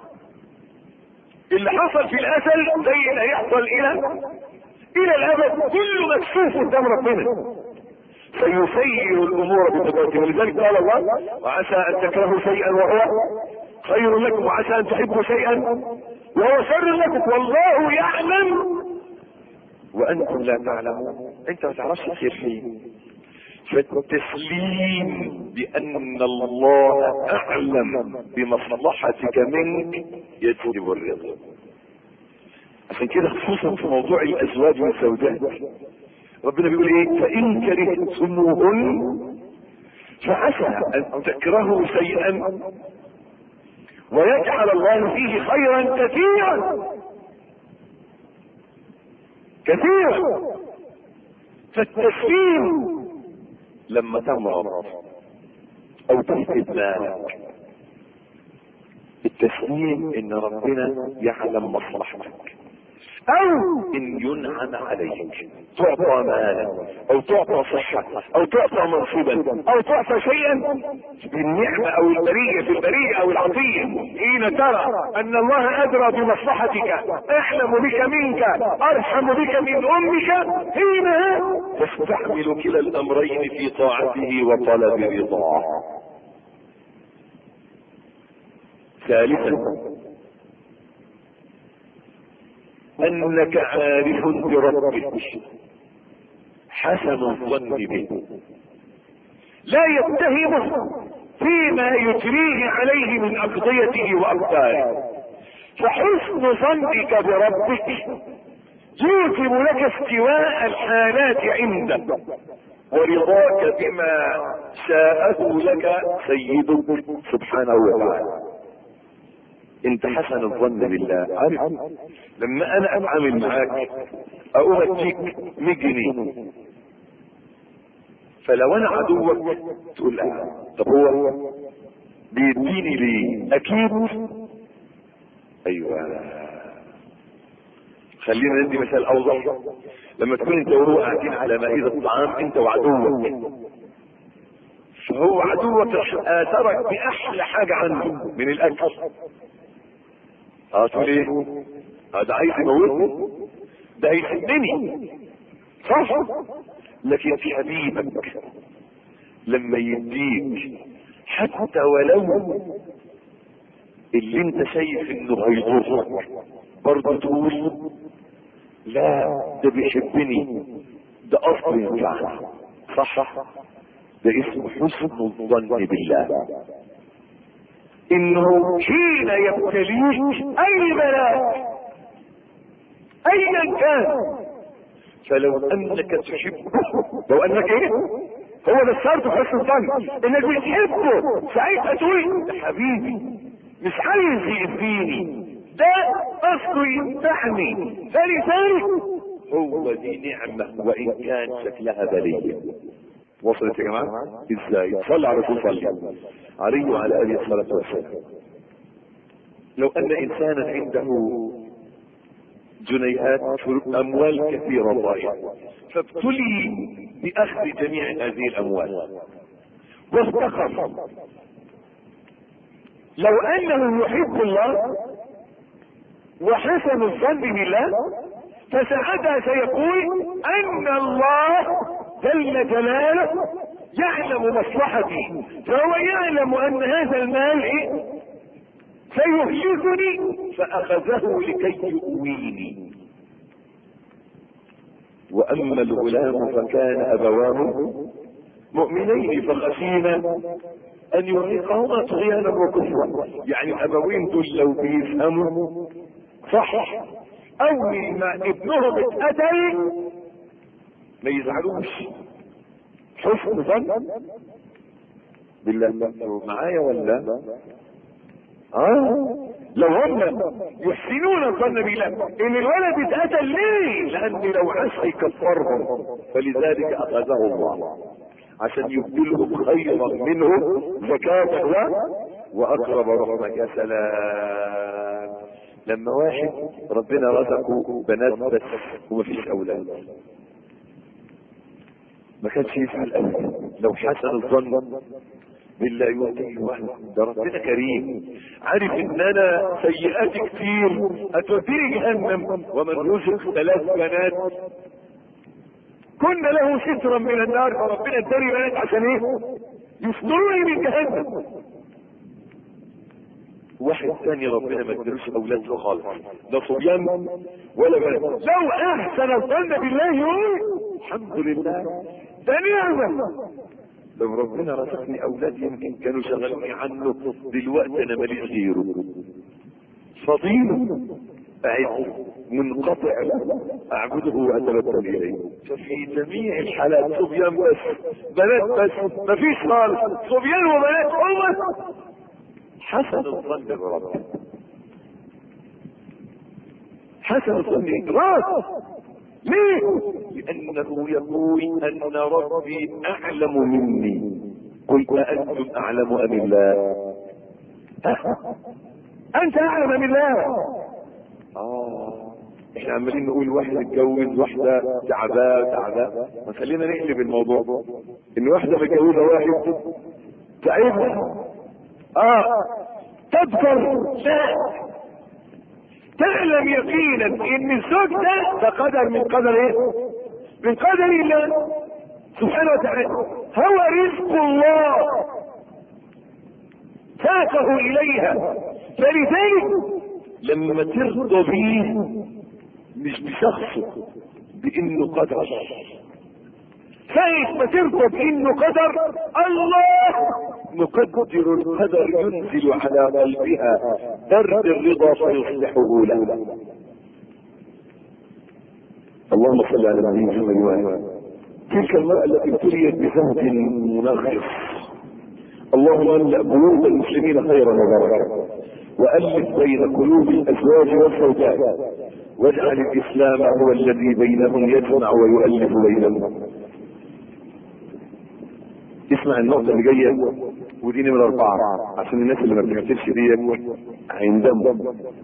اللي حصل في الازل زي اللي هيحصل الى الى الابد، كله مكشوف قدام ربنا سيسير الامور بتدبيره. ولذلك قال الله: وعسى ان تكرهوا شيئا وهو خير لكم، وعسى ان تحبوا شيئا وهو شر لكم، والله يعلم وانتم لا تعلمون. انت ما تعرفش الخير فين. فالتسليم بان الله اعلم بمصلحتك منك يجلب الرضا. عشان كده خصوصا في موضوع الازواج والزوجات ربنا بيقول ايه: فان كرهتموهن فعسى ان تكرهوا شيئا ويجعل الله فيه خيرا كثيرا كثيرا. فالتسليم لما تمرض او تفقد مالك، التسليم ان ربنا يعلم مصلحتك، او ان ينعم عليك تعطى مالا او تعطى صحة او تعطى منصبا او تعطى شيئا بالنعمة او البرية في البرية او العطية. حين ترى ان الله ادرى بمصلحتك، احلم بك منك، ارحم بك من امك، حينها تستعمل كلا الامرين في طاعته وطلب رضاه. ثالثا انك عارف بربك حسن الظن به، لا يتهمه فيما يجريه عليه من اقضيته واقداره. فحسن ظنك بربك يوجب لك استواء الحالات عنده ورضاك بما شاءه لك سيدك سبحانه وتعالى. انت حسن الظن بالله. عارف لما انا اتعامل معاك اقوم اديك مية جنيه، فلو انا عدوك تقول لا طب هو بيديني ليه؟ اكيد ايوه. خلينا ندي مثال اوضح. لما تكون انت وهو قاعدين على مائدة الطعام انت وعدوك، فهو عدوك اثرك باحلى حاجة عنده من الاكل، اه تقول ايه؟ ده عايز يموتني، ده هيسدني، صح؟ لكن في حبيبك لما يديك حتى ولو اللي انت شايف انه هيضرك برضه تقول لا ده بيحبني، ده اصلا ينفعني، صح؟ ده اسمه حسن الظن بالله. انه حين يبتليك اي بلاء ايا كان، فلو انك تحبه، لو انك ايه هو ده الشرط في حسن الظن، انك بتحبه ساعتها تقول يا حبيبي مش عايز يأذيني، ده قصده يمتحني، فلذلك هو دي نعمة وإن كان شكلها بلية. وصلت يا جماعة؟ ازاي؟ صلى على رسول صلى عليه وعلى آله الصلاة والسلام. لو أن إنسانا عنده جنيهات أموال كثيرة ضائعة، فابتلي بأخذ جميع هذه الأموال وافتقر، لو أنه يحب الله وحسن الظن بالله فساعتها سيقول أن الله جل جلاله يعلم مصلحتي، فهو يعلم أن هذا المال سيهلكني فأخذه لكي يؤويني. وأما الغلام فكان أبواه مؤمنين فخشينا أن يرهقهما طغيانا وكفرا. يعني الأبوين دول لو بيفهموا صح أول ما ابنهم اتقتل ما يزعلوش، حسن ظن بالله. معايا ولا؟ اه لو هم يحسنون الظن بالله ان الولد اتقتل ليه؟ لان لو عاش هيكفرهم، فلذلك اخذه الله عشان يبدلهم خيرا منه زكاة واقرب رحمة. يا سلام لما واحد ربنا رزقه بنات بس ومفيش اولاد، ما كانش يفعل ابدا لو حسن الظن بالله يؤتيه واحد. ده ربنا كريم، عارف ان انا سيئاتي كتير هتوديني جهنم، ومن رزق ثلاث بنات كن له سترا من النار، فربنا اداني بنات عشان ايه؟ يستروني من جهنم. واحد ثاني ربنا ما ادالوش اولاد له خالص، لا صبيان ولا بنات، لو احسن الظن بالله يقول الحمد لله ده نعمه. لو ربنا رزقني اولاد يمكن كانوا شغلوني عنه، دلوقتي انا ماليش غيره، فضيل اعز منقطع اعبده واتبتل اليه. ففي جميع الحالات صبيان بس بنات بس مفيش خالص، صبيان وبنات هم حسن الظن بربي، حسن الظن راس. ليه؟ لأنه يقول أن ربي أعلم مني، قل أأنتم أعلم أم الله؟ أنت أعلم من الله. آه إحنا عمالين نقول واحد اتجوز واحدة تعباه تعباه، ما خلينا نقلب الموضوع إن واحدة متجوزة واحد تعبها آه تذكر لا تعلم يقينا ان الزوج ده ده قدر من قدر ايه؟ من قدر الله سبحانه وتعالى، هو رزق الله ساقه اليها. فلذلك لما ترضى بيه مش بشخصه بانه قدر، ساعة ما ترضى بانه قدر الله مقدر القدر ينزل على قلبها برد الرضا فيصلحه له. اللهم صل على نبينا محمد. تلك المرأة التي ابتليت بزهد منغص، اللهم املأ قلوب المسلمين خيرا وبركة، والف بين قلوب الازواج والزوجات، واجعل الاسلام هو الذي بينهم يجمع ويؤلف بينهم. اسمع النقطة اللي جاية ودي نمرة أربعة عشان الناس اللي ما بتكتبش دي عندهم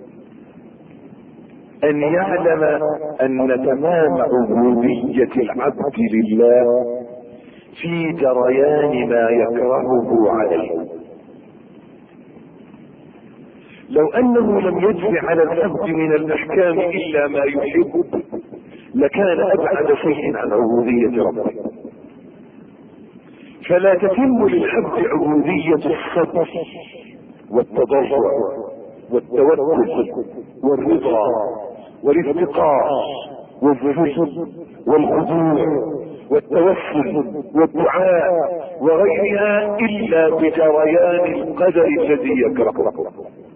أن يعلم أن تمام عبودية العبد لله في جريان ما يكرهه عليه. لو أنه لم يجري على العبد من الأحكام إلا ما يحب لكان أبعد شيء عن عبودية ربه. فلا تتم للعبد عبودية الصبر والتضرع والتوكل والرضا والافتقار والذل والخضوع والتوسل والدعاء وغيرها الا بجريان القدر الذي يكرهه.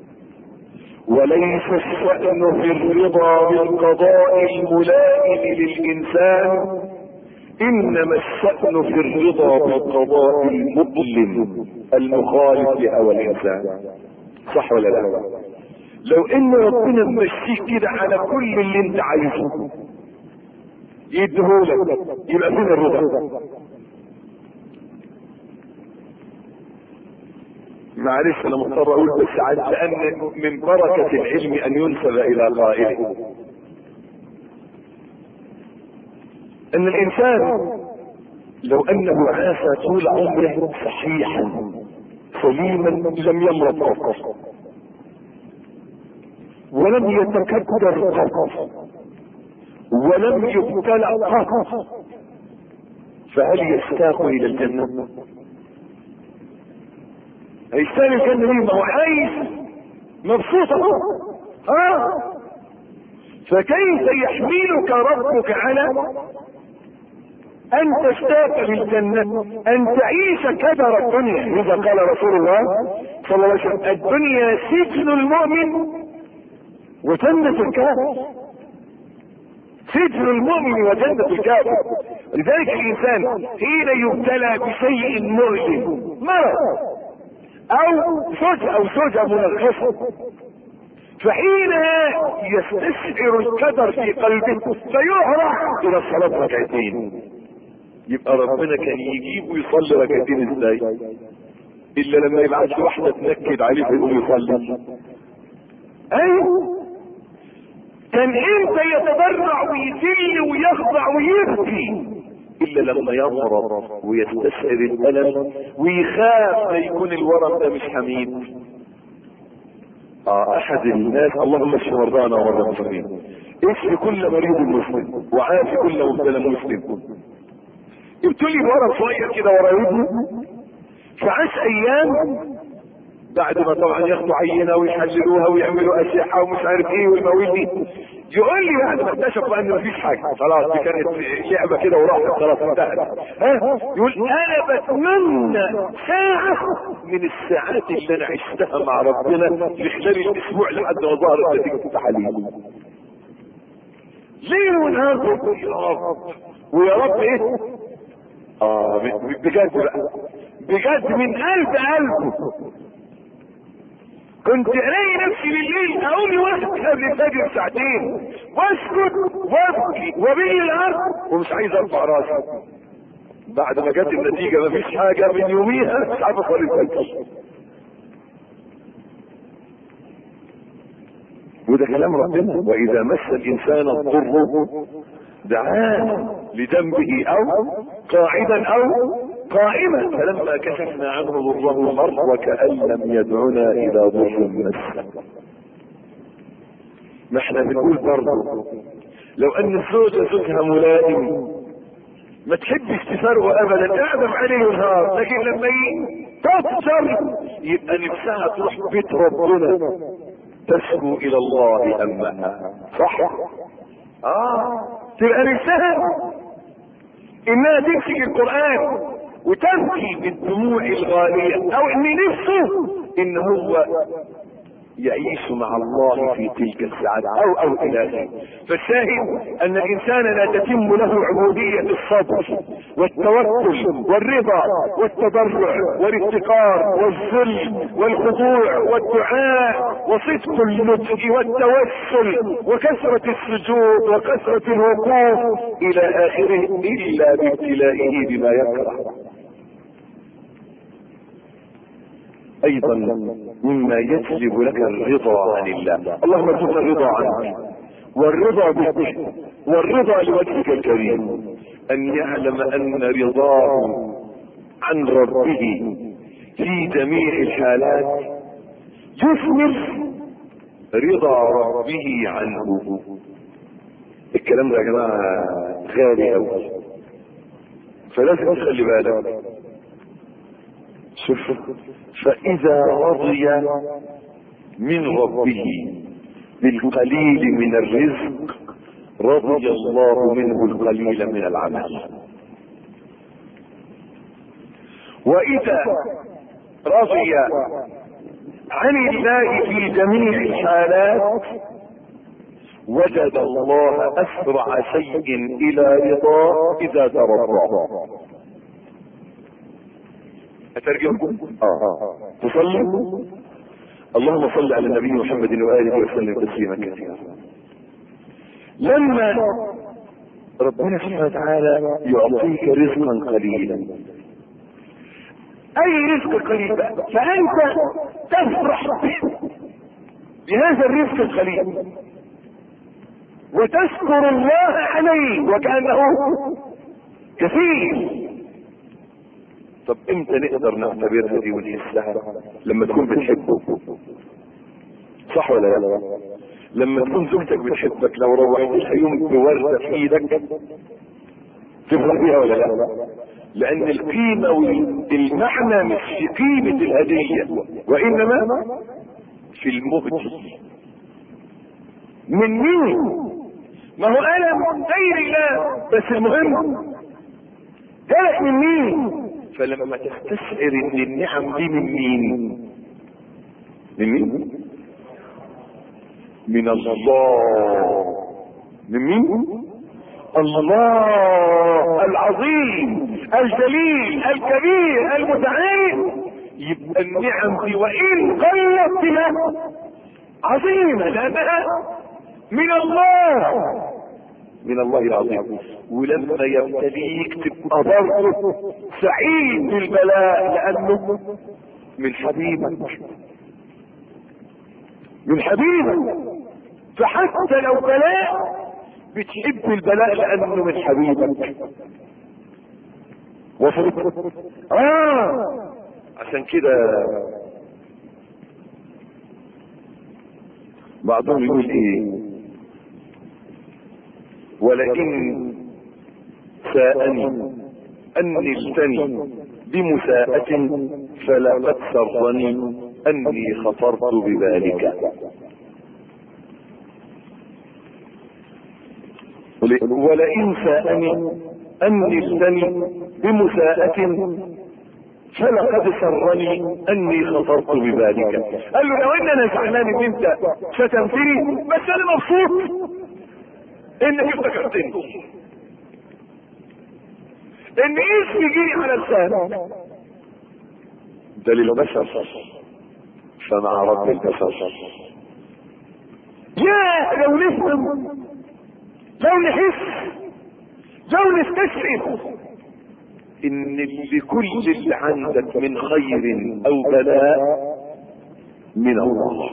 وليس الشأن في الرضا بالقضاء الملائم للإنسان، إنما الشأن في الرضا بالقضاء المظلم المخالف لهوى الإنسان. صح ولا لا؟ لو ان ربنا ممشيك كده على كل اللي انت عايزه يديهولك، يبقى فين الرضا؟ معلش انا مضطر اقول بس عاد، لان من بركة العلم ان ينسب الى قائله. ان الانسان لو انه عاش طول عمره صحيحا سليما لم يمرض قط ولم يتكدر قط ولم يبتلى قط، فهل يشتاق الى الجنة؟ هيشتاق الجنة ليه؟ ما هو عايش مبسوط اهو. ها فكيف يحملك ربك على ان تشتاق للجنة، ان تعيش كدر الدنيا؟ اذا قال رسول الله صلى الله عليه وسلم الدنيا سجن المؤمن وجنة الكافر. سجن المؤمن وجنة الكافر. لذلك الانسان حين يبتلى بشيء مؤلم، مرض او زوجة او زوجة منغصة، فحينها يستشعر القدر في قلبه فيهرع الى الصلاة ركعتين. يبقى ربنا كان يجيب ويصلي ركعتين ازاي؟ الا لما يبعث واحدة تنكد عليه فيقوم يصلي. ايوه كان امتى يتضرع ويذل ويخضع ويبكي؟ الا لما يمرض ويستشعر الالم ويخاف لا يكون الورم ده مش حميد. اه احد الناس، اللهم اشف مرضانا ومرضى المسلمين، اشف كل مريض مسلم وعافي كل مبتلى مسلم. ابتلي بورم صغير كده ورا ودنه، فعاش ايام بعد ما طبعا ياخدوا عينه ويحللوها ويعملوا اشعه ومش عارف ايه والمواد دي، يقول لي بعد ما اكتشفوا ان مفيش حاجه خلاص، دي كانت لعبه كده وراحت خلاص انتهت. ها يقول انا بتمنى ساعه من الساعات اللي انا عشتها مع ربنا في خلال الاسبوع لحد ما ظهرت نتيجه التحاليل. ليل ونهار يا رب ويا رب ايه؟ اه بجد بقى، بجد من قلب قلبه. كنت الاقي نفسي بالليل اقوم واحد قبل الفجر ساعتين واسكت وابكي وبين الارض ومش عايز ارفع راسي. بعد ما جت النتيجه مفيش حاجه من يوميها مش عارف اصلي الفجر. وده كلام ربنا، واذا مس الانسان الضر دعاه لذنبه او قاعدا او قائما فلما كشفنا عنه ضره مر وكأن لم يدعنا الى ضر مسه. ما احنا بنقول برضه لو ان الزوجة زوجها ملائم ما تحبش تفرقه ابدا، اعدم عليه النهار، لكن لما تفجر يبقى نفسها تروح بيت ربنا تشكو الى الله همها. صح؟ اه تبقى نفسها انها تمسك القرآن وتبكي بالدموع الغالية، او ان نفسه ان هو يعيش مع الله في تلك الساعات او او الى اخره. فالشاهد ان الانسان لا تتم له عبودية الصبر والتوكل والرضا والتضرع والافتقار والذل والخضوع والدعاء وصدق اللجء والتوسل وكثرة السجود وكثرة الوقوف الى اخره الا بابتلائه بما يكره. ايضا مما يجلب لك الرضا عن الله، اللهم ارزقنا الرضا عنك والرضا بك والرضا لوجهك الكريم، ان يعلم ان رضاه عن ربه في جميع الحالات يثمر رضا ربه عنه. الكلام ده يا جماعه غالي قوي، فلازم تخلي بالك. شوف، فإذا رضي من ربه بالقليل من الرزق رضي الله منه القليل من العمل. وإذا رضي عن الله في جميع الحالات وجد الله أسرع شيء إلى رضاه إذا ترضى. أترجم؟ آه. تصلي اللهم صل على النبي محمد وآله وسلم تسليما كثيرا. لما ربنا سبحانه وتعالى يعطيك رزقا قليلا، اي رزق قليل فانت تفرح بهذا الرزق القليل وتشكر الله عليه وكأنه كثير. طب امتى نقدر نعتبرها دي ونحسها؟ لما تكون بتحبه، صح ولا لا؟ لما تكون زوجتك بتحبك لو روحت لها يوم بوردة في ايدك تفرح بيها ولا لا؟ لان القيمة والمعنى مش في قيمة الهدية وانما في المهدي. من مين؟ ما هو انا من غير الله، بس المهم جالك من مين؟ فلما تستشعر ان النعم دي من مين؟ من مين؟ من الله. من مين؟ الله العظيم الجليل الكبير المتعال. يبقى النعم دي وان قلت بها عظيمة لانها من الله، من الله العظيم. ولما يبتليك تبقى برضه سعيد بالبلاء لانه من حبيبك، من حبيبك. فحتى لو بلاء بتحب البلاء لانه من حبيبك. وصلت؟ اه عشان كده بعضهم يقول ايه؟ ولئن ساءني ان نلتني بمساءة فلقد سرني اني خطرت بذلك. ولئن ساءني ان نلتني بمساءة فلقد سرني اني خطرت بذلك. قال له لو ان انا زعلان ان انت شتمتني بس انا مبسوط انك افتكرتني، ان اسمي جيني على لسانك. ده للبشر فمع رب البشر. يا لو نفهم، لو نحس، لو نستشعر ان لكل اللي عندك من خير او بلاء من الله،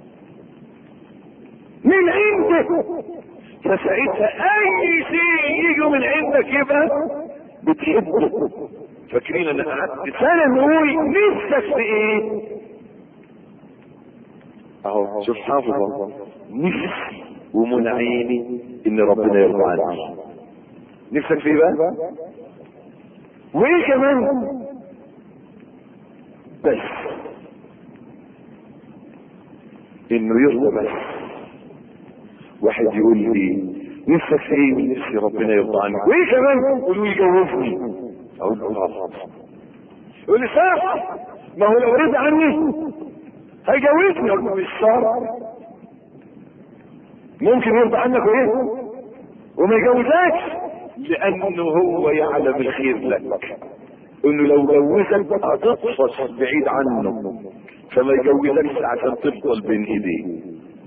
من عندك. فساعتها اي شيء يجي من عندك يبقى بتحبه. فاكرين انا قعدت سنه نقول نفسك في ايه؟ اهو شوف حافظ نفسي ومن عيني ان ربنا يرضى عني. نفسك في ايه بقى؟ وايه كمان؟ بس انه يرضى بس. واحد يقول لي نفسك في ايه؟ نفسي ربنا يرضى عني. وايه كمان؟ يقولوا يجوزني. اقول له غلط. يقول لي صح، ما هو لو رضى عني هيجوزني. اقول له مش شرط، ممكن يرضى عنك وايه وما يجوزكش، لانه هو يعلم الخير لك. انه لو جوزك هتطفش بعيد عنه، فما يجوزكش عشان تفضل بين ايديه.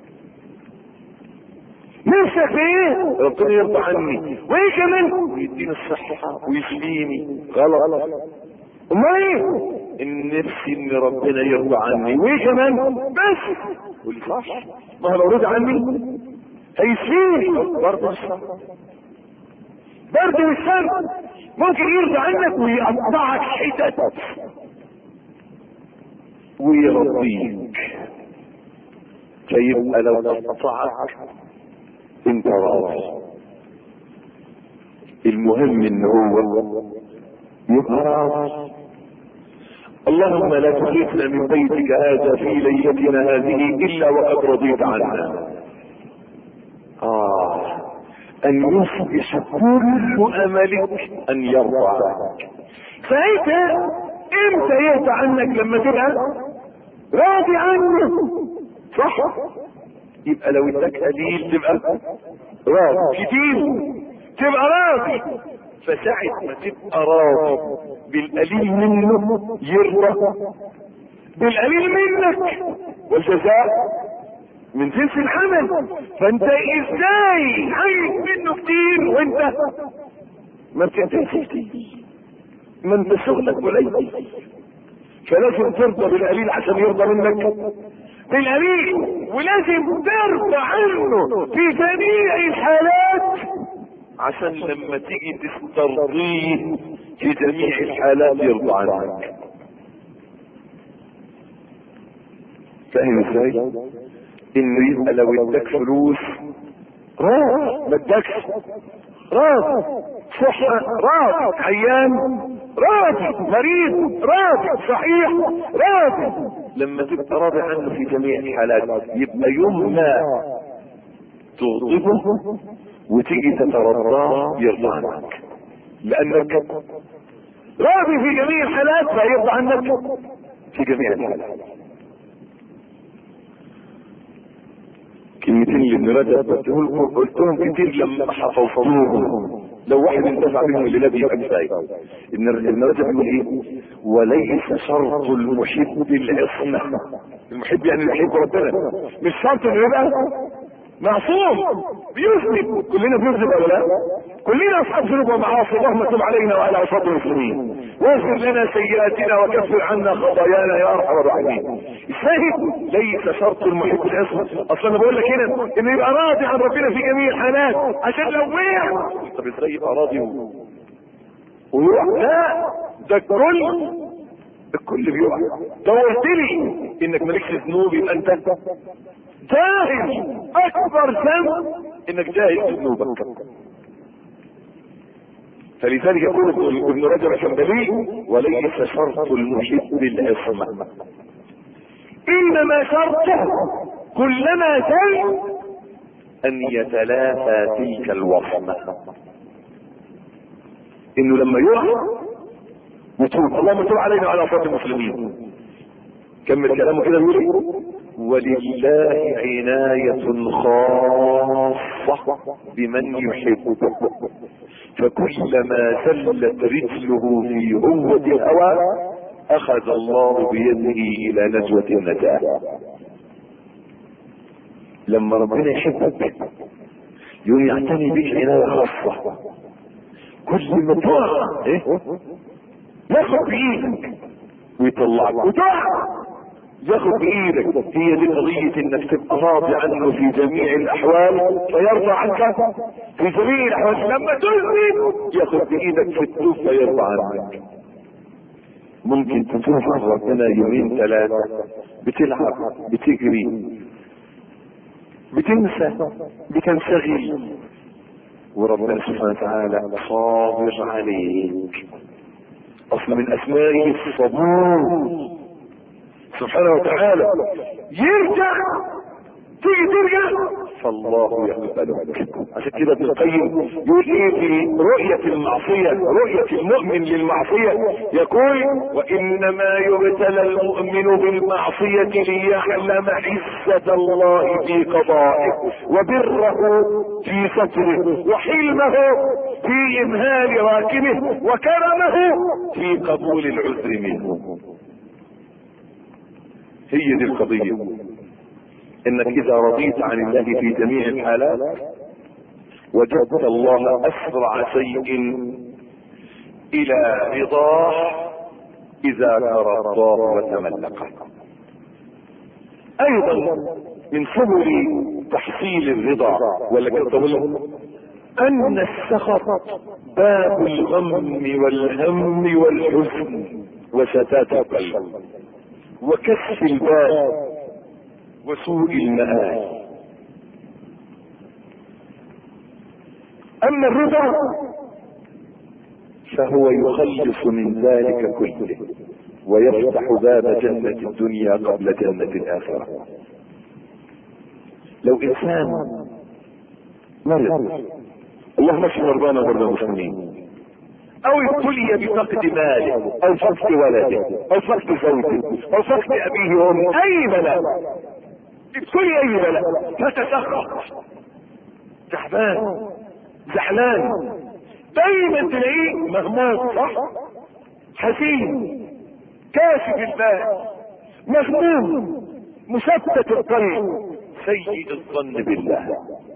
نفسك في ايه؟ ربنا يرضى عني. وايه كمان؟ ويديني الصحة ويسليني. غلط. امال ايه؟ ان نفسي ان ربنا يرضى عني. وايه كمان؟ بس. قول صح، ما هو لو رضى عني هيسليني. برضه مش شرط، برضه مش شرط. ممكن يرضى عنك ويقطعك حتت ويرضيك، فيبقى لو قطعك انت راضي. المهم ان هو يبقى راضي. اللهم لا تخرجنا من بيتك هذا في ليلتنا هذه الا وقد رضيت عنا. اه ان يصبح كل املك ان يرضى عنك. ساعتها امتى يرضى عنك؟ لما تبقى راضي عنه، صح؟ يبقى لو اداك قليل تبقى راضي، كتير تبقى راضي. فساعة ما تبقى راضي بالقليل منه يرضى بالقليل منك، والجزاء من جنس العمل. فانت ازاي عايز منه كتير وانت ما بتنتهيش كتير؟ ما انت شغلك قليل، فلازم ترضى بالقليل عشان يرضى منك بالقليل، ولازم ترضى عنه في جميع الحالات عشان لما تيجي تسترضيه في جميع الحالات يرضى عنك. فاهم ازاي؟ انه يبقى لو اداك فلوس راض، ما اداكش راض، صحة راض، عيان راضي، مريض راضي، صحيح راضي. لما تبقى راضي عنه في جميع الحالات يبقى يوم ما تغضبه وتيجي تترضاه يرضى عنك، لانك راضي في جميع الحالات فيرضى عنك في جميع الحالات. كلمتين اللي ابن رجب قلتهم كتير لما حفظتوهم، لو واحد انتفع بهم اللي لا يبقى كفايه. ابن رجب يقول ايه؟ وليس شرط المحب العصمه. المحب يعني اللي يحب ربنا، مش شرط انه يبقى معصوم بيذنب. كلنا بنذنب ولا لا؟ كلنا اصحاب ذنوب ومعاصي. اللهم تب علينا وعلى عصاة المسلمين واغفر لنا سيئاتنا وكفر عنا خطايانا يا ارحم الراحمين. الشاهد ليس شرط المحب العصمه. اصلا انا بقول لك هنا انه يبقى راضي عن ربنا في جميع الحالات عشان لو وقع. طب ازاي يبقى راضي ويقع؟ لا، ده الكل الكل بيقع. دورت لي انك مالكش ذنوب يبقى انت جاهل. اكبر ذنب انك جاهل بذنوبك. فلذلك يقول ابن رجب الحنبلي وليس شرط المحب العصمه، انما شرطه كلما زال ان يتلافى تلك الوصمه. انه لما يقع يتوب. اللهم تب علينا وعلى عصاة المسلمين. كمل كلامه كده يقول ولله عناية خاصة بمن يحب، فكلما زلت رجله في هوة الهوى اخذ الله بيده الى نجوة النجاة. لما ربنا يحبك يوم يعتني بك عناية خاصة. كل ما تقع ايه ياخد بايدك ويطلعك، وتقع ياخد بايدك. هي دي قضية انك تبقى راضي عنه في جميع الاحوال فيرضى عنك في جميع الاحوال. لما تذنب ياخد بايدك في التوب فيرضى عنك. ممكن تكون في ربنا يومين ثلاثة بتلعب بتجري بتنسى بتنشغل، وربنا سبحانه وتعالى صابر عليك. اصل من اسمائه الصبور سبحانه وتعالى. يرجع تيجي ترجع فالله يقبلك. عشان كده ابن القيم يقول ايه في رؤية المعصية، رؤية المؤمن للمعصية، يقول وانما يبتلى المؤمن بالمعصية ليعلم عزة الله في قضائه وبره في ستره وحلمه في امهال راكبه وكرمه في قبول العذر منه. هي دي القضية، انك اذا رضيت عن الله في جميع الحالات وجدت الله اسرع شيء الى رضاه اذا ترضاه وتملقه. ايضا من سبل تحصيل الرضا ولكن ان السخط باب الغم والهم والحزن وشتات القلب وكف البال وسوء المآل. اما الرضا فهو يخلص من ذلك كله ويفتح باب جنة الدنيا قبل جنة الآخرة. لو انسان مرض، اللهم اشف مرضانا ومرضى المسلمين، او ابتلي بفقد ماله او فقد ولده او فقد زوجه او فقد ابيه وامه، اي بلاء ابتلي اي بلاء فتسخط تعبان زعلان دايما تلاقيه مغموض، صح؟ حزين كاشف البال مغموم مشتت القلب سيء الظن بالله.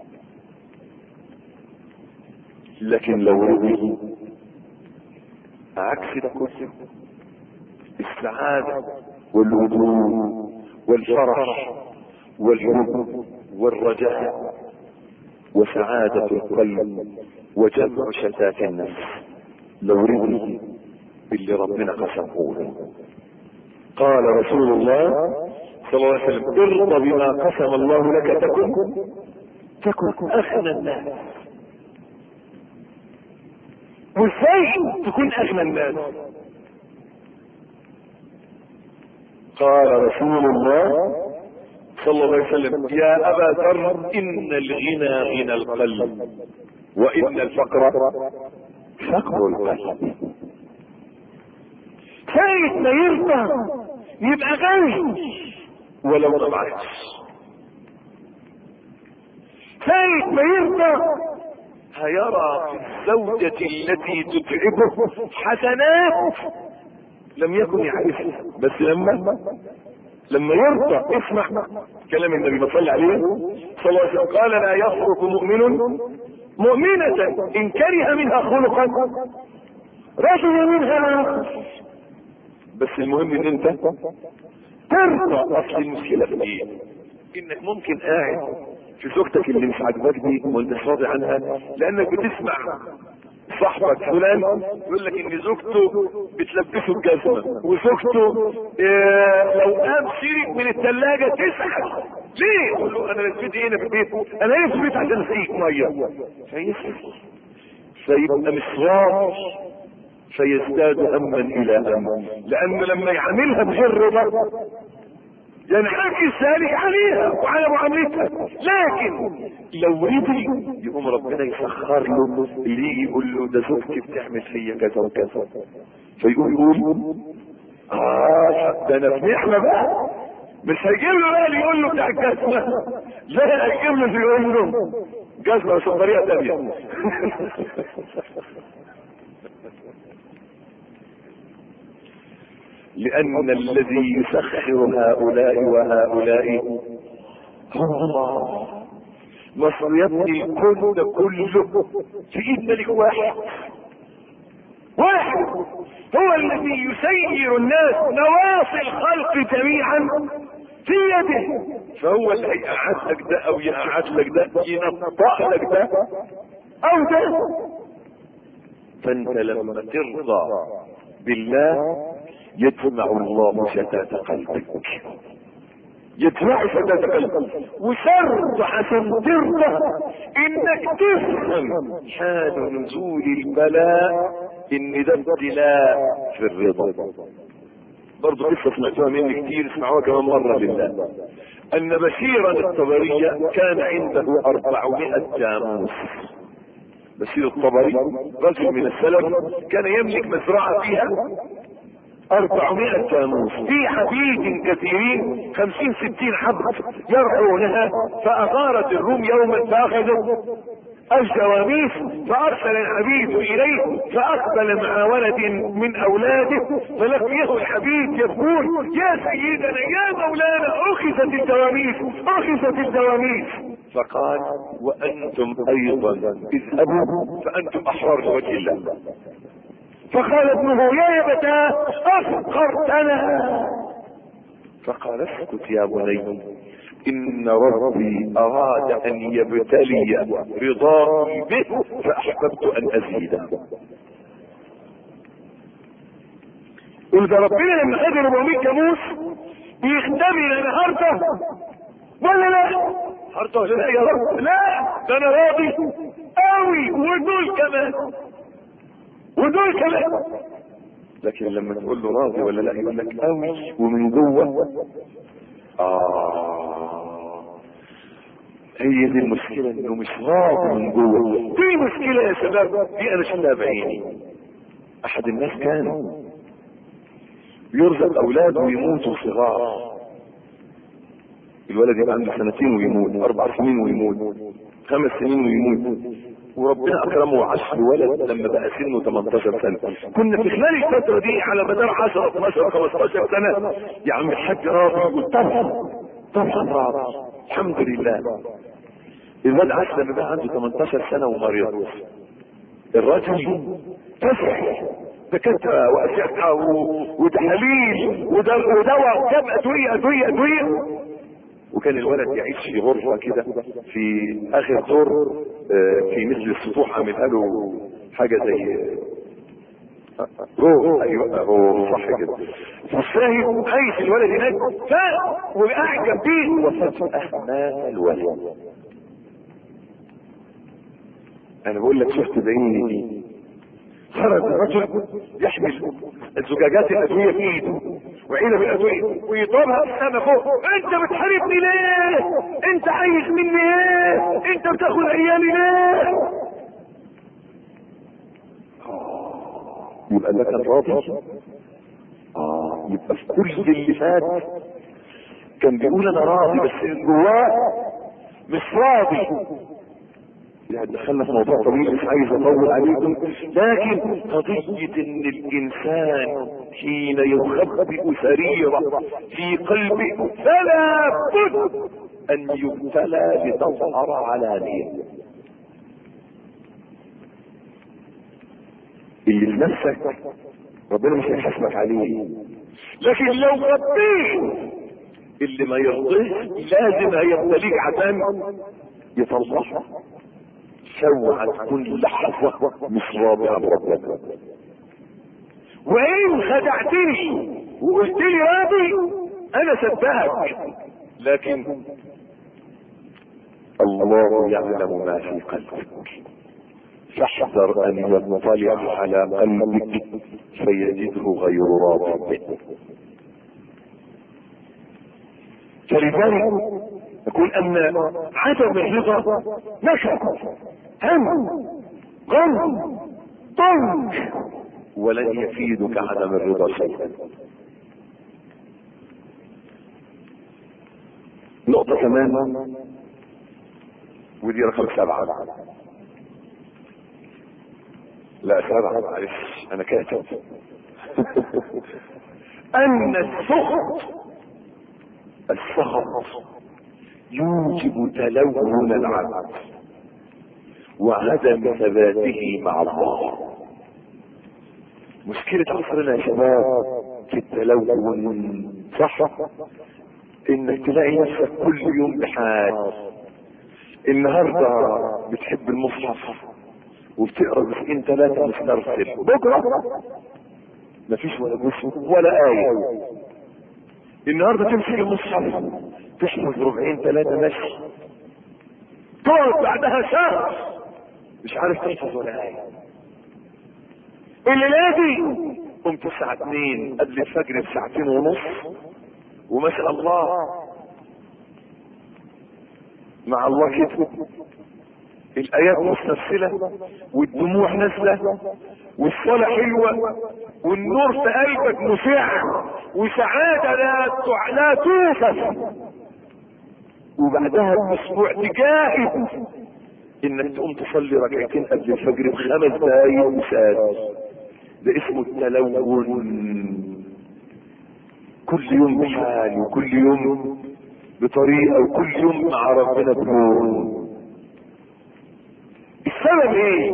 لكن لو رضي عكس ده كله، السعادة والهدوء والفرح والحب والرجاء وسعادة القلب وجمع شتات النفس، لو رضي باللي ربنا قسمه له. قال رسول الله صلى الله عليه وسلم: ارضى بما قسم الله لك تكن تكن اغنى الناس. وازاي تكون اغنى الناس؟ قال رسول الله صلى الله عليه وسلم: يا ابا ذر ان الغنى غنى القلب وان الفقر فقر القلب. كيف ما يرضى يبقى غني ولو ما معكش، كيف ما يرضى هيرى في الزوجة التي تتعبه حسنات لم يكن يعرفها، بس لما لما يرضى. اسمع كلام النبي صلى عليه صلى الله عليه وسلم، قال: لا يفرق مؤمن مؤمنة ان كره منها خلقا رضي منها اخر. بس المهم ان انت ترضى. اصل المشكلة في ايه؟ انك ممكن قاعد في زوجتك اللي مش عاجباك دي وانت راضي عنها، لانك بتسمع صاحبك فلان يقول لك ان زوجته بتلبسه الجزمه، وزوجته إيه لو قام شريك من الثلاجه تسحب. ليه؟ يقول له: انا لبستي هنا في البيت، انا ليه في البيت عشان اسقيك ميه؟ فيسحب، فيبقى مش راضي، فيزداد هما الى هم، لانه لما يعملها بغير رضا ينعكس ذلك عليها وعلى معاملتها. لكن لو رضي يقوم ربنا يسخر له اللي يجي يقول له: ده زوجتي بتعمل فيا كذا وكذا، فيقول يقول اه ده انا في نعمه بقى. مش هيجيب له بقى اللي يقول له بتاع الجزمه، لا هيجيب له اللي يقول له جزمه بس بطريقه ثانيه. لأن الذي يسخر هؤلاء وهؤلاء هو الله. مصر يبني الكون ده كله في ايد ملك واحد واحد هو الذي يسير الناس نواصي الخلق جميعا في يده، فهو اللي هيقعد لك ده او يقعد لك ده، ينطق لك ده او ده. فانت لما ترضى بالله يجمع الله شتات قلبك، يجمع شتات قلبك. وشرط عشان ترضى انك تفهم حال نزول البلاء ان ده ابتلاء في الرضا. برضه قصه سمعتوها مني كتير، اسمعوها كمان مره بالله. ان بشيرا الطبرية كان عنده أربعمائة جاموس. بشير الطبري رجل من السلف كان يملك مزرعة فيها أربعمائة جاموس، في حديد كثيرين خمسين ستين حبة يرعونها. فأغارت الروم يوما فأخذوا الجواميس، فأرسل الحبيب إليه فأقبل مع ولد من أولاده، فلقيه الحبيب يقول: يا سيدنا يا مولانا أخذت الجواميس أخذت الجواميس. فقال: وأنتم أيضا اذهبوا فأنتم أحرار لوجه الله. فقال ابنه: يا ابتاه أفقرتنا. فقال: اسكت يا بني، إن ربي أراد أن يبتلي رضاي به فأحببت أن أزيده. قل ده ربنا لما خد أربعمائة جاموس بيختبر النهارده ولا لا؟ النهارده ولا لا يا رب؟ لا، ده أنا راضي قوي، ودول كمان ودول كمان. لكن لما تقول له راضي ولا لا يقول لك قوي ومن جوه آه. هي دي المشكلة، انه مش راضي من جوه. دي مشكلة يا شباب، دي انا شفتها بعيني. احد الناس كانوا يرزق اولاده ويموتوا صغار. الولد يبقى عنده سنتين ويموت، اربع سنين ويموت، خمس سنين ويموت. وربنا اكرمه وعاش في ولد لما بقى سنه تمنتاشر سنه. كنا في خلال الفتره دي على مدار عشرة اتناشر خمستاشر سنه يا عم الحاج راضي، يقول طبعا طبعا راضي الحمد لله. الواد عاش لما بقى عنده تمنتاشر سنه ومريض. الراجل تسع دكاتره واشعه وتحاليل ودواء وكم ادويه ادويه ادويه. وكان الولد يعيش في غرفه كده في اخر دور في مثل السطوح، عاملها له حاجه زي روح. ايوه هو صح كده. فالشاهد عايش الولد هناك وقاعد جنبيه وفجاه مات الولد. انا بقول لك شفت بعيني دي. خرج الرجل يحمل الزجاجات الادويه في ايده وعينه بالادويه ويضربها في السما فوق. انت بتحاربني ليه؟ انت عايز مني ايه؟ انت بتاخد عيالي ليه؟ يبقى ده كان راضي. اه يبقى في كل اللي فات كان بيقول انا راضي بس جواه مش راضي. يعني دخلنا في موضوع طويل مش عايز اطول عليكم، لكن قضية ان الانسان حين يخبئ سريرة في قلبه فلا بد ان يبتلى لتظهر علانية. اللي في نفسك ربنا مش هيحاسبك عليه، لكن لو خبيت اللي ما يرضيش لازم هيبتليك عشان يطلعها. سوى تكون لحظة مش راضي بربك. وإن خدعتني وقلت لي راضي أنا صدقك، لكن الله يعلم ما في قلبك. فاحذر أن يطلع على قلبك فيجده غير راض به. فلذلك يقول أن عدم الرضا نشأ هم غم ضنك ولن يفيدك عدم الرضا شيئا. نقطة كمان ودي رقم سبعة. لا سبعة معلش انا كاتب. ان السخط السخط يوجب تلون العبد وعدم ثباته مع الله. مشكلة عصرنا يا شباب في التلون، صح؟ انك تلاقي نفسك كل يوم بحال. النهارده بتحب المصحف وبتقرا بسين ثلاثة مسترسل، بكره مفيش ولا جزء ولا آية. النهارده تمسك المصحف تحفظ ربعين ثلاثة ماشي، تقعد بعدها شهر مش عارف تحفظ ولا آية. الليلة دي قمت الساعة اتنين قبل الفجر بساعتين ونص وما شاء الله مع الله كده الآيات مسترسلة والدموع نازلة والصلاة حلوة والنور في قلبك مشع وسعادة لا لا توصف. وبعدها باسبوع تجاهد انك تقوم تصلي ركعتين قبل الفجر بخمس دقايق وساعات. ده اسمه التلون. كل يوم بحال وكل يوم بطريقة وكل يوم مع ربنا بنور. السبب ايه؟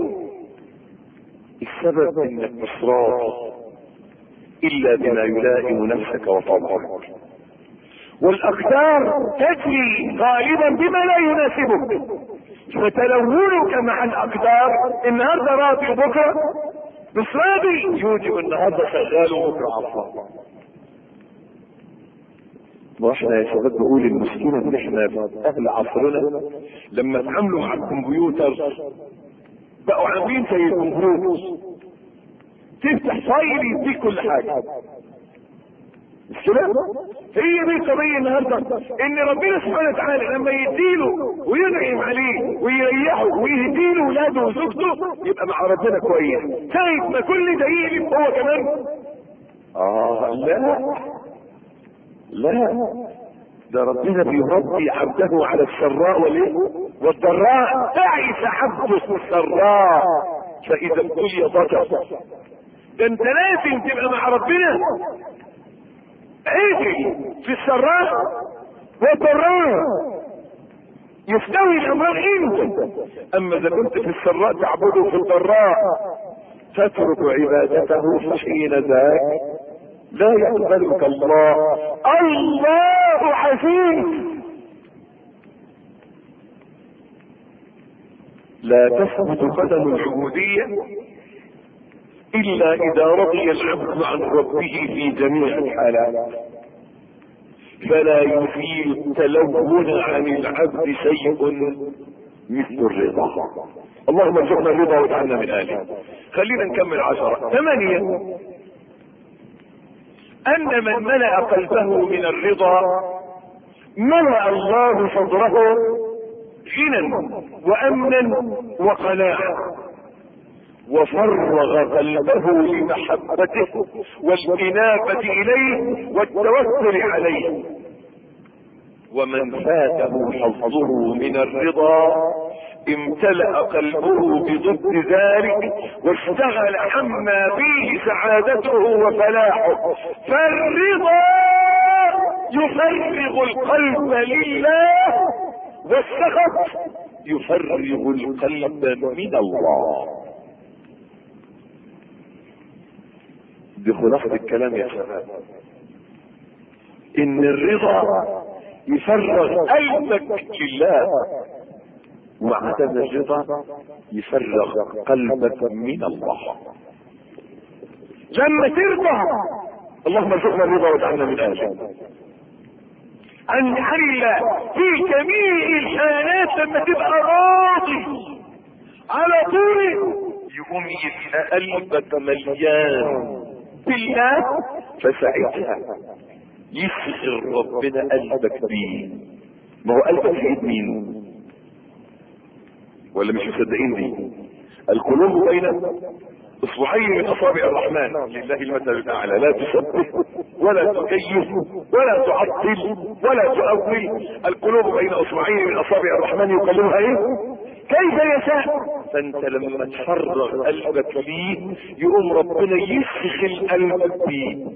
السبب انك مش راضي الا بما يلائم نفسك وطبعك، والاقدار تجري غالبا بما لا يناسبك. فتلونك مع الاقدار النهارده راضي وبكره مش راضي يوجب النهارده شغال وبكره عطلان. واحنا يا شباب بقول المشكله ان احنا اهل عصرنا لما اتعاملوا مع الكمبيوتر بقوا عاملين زي الكمبيوتر، تفتح فايل يديك كل حاجه. مش كده؟ هي دي القضيه النهارده، ان ربنا سبحانه وتعالى لما يديله وينعم عليه ويريحه ويهديله ولاده وزوجته يبقى مع ربنا كويس. شايف ما كل ده يقلب هو كمان؟ اه لا لا، ده ربنا بيربي عبده على السراء والايه والضراء تعس عبد السراء فاذا ابتلي ضجر. ده انت لازم تبقى مع ربنا عدل في السراء والضراء، يستوي الامر انت. اما اذا كنت في السراء تعبده في الضراء تترك عبادته فحين ذاك لا يقبلك الله. الله عزيز لا تثبت قدم العبودية الا اذا رضي العبد عن ربه في جميع الحالات، فلا يزيل التلون عن العبد شيء مثل الرضا. اللهم ارزقنا الرضا واجعلنا من اهله. خلينا نكمل عشرة. ثمانية، ان من ملأ قلبه من الرضا ملأ الله صدره غنى وامنا وقناعة، وفرغ قلبه لمحبته والانابة اليه والتوكل عليه. ومن فاته حظه من الرضا امتلأ قلبه بضد ذلك واشتغل عما فيه سعادته وفلاحه. فالرضا يفرغ القلب لله، والسخط يفرغ القلب من الله. دي خلاصة الكلام يا شباب، ان الرضا يفرغ قلبك لله، وعدم الرضا يفرغ قلبك من الله. لما ترضى، اللهم ارزقنا الرضا واجعلنا من اهله، عن عن الله في جميع الحالات. لما تبقى راضي على طول يقوم يبقى قلبك مليان بالله، فساعتها يشغل ربنا قلبك بيه. ما هو قلبك في ايد مين؟ ولا مش مصدقين دي؟ القلوب بين اصبعين من اصابع الرحمن، لله المثل الاعلى. لا تشبه ولا تكيف ولا تعطل ولا تؤول. القلوب بين اصبعين من اصابع الرحمن يقلبها ايه كيف يشاء. فانت لما تفرغ قلبك ليه يقوم ربنا يشغل قلبك بيه،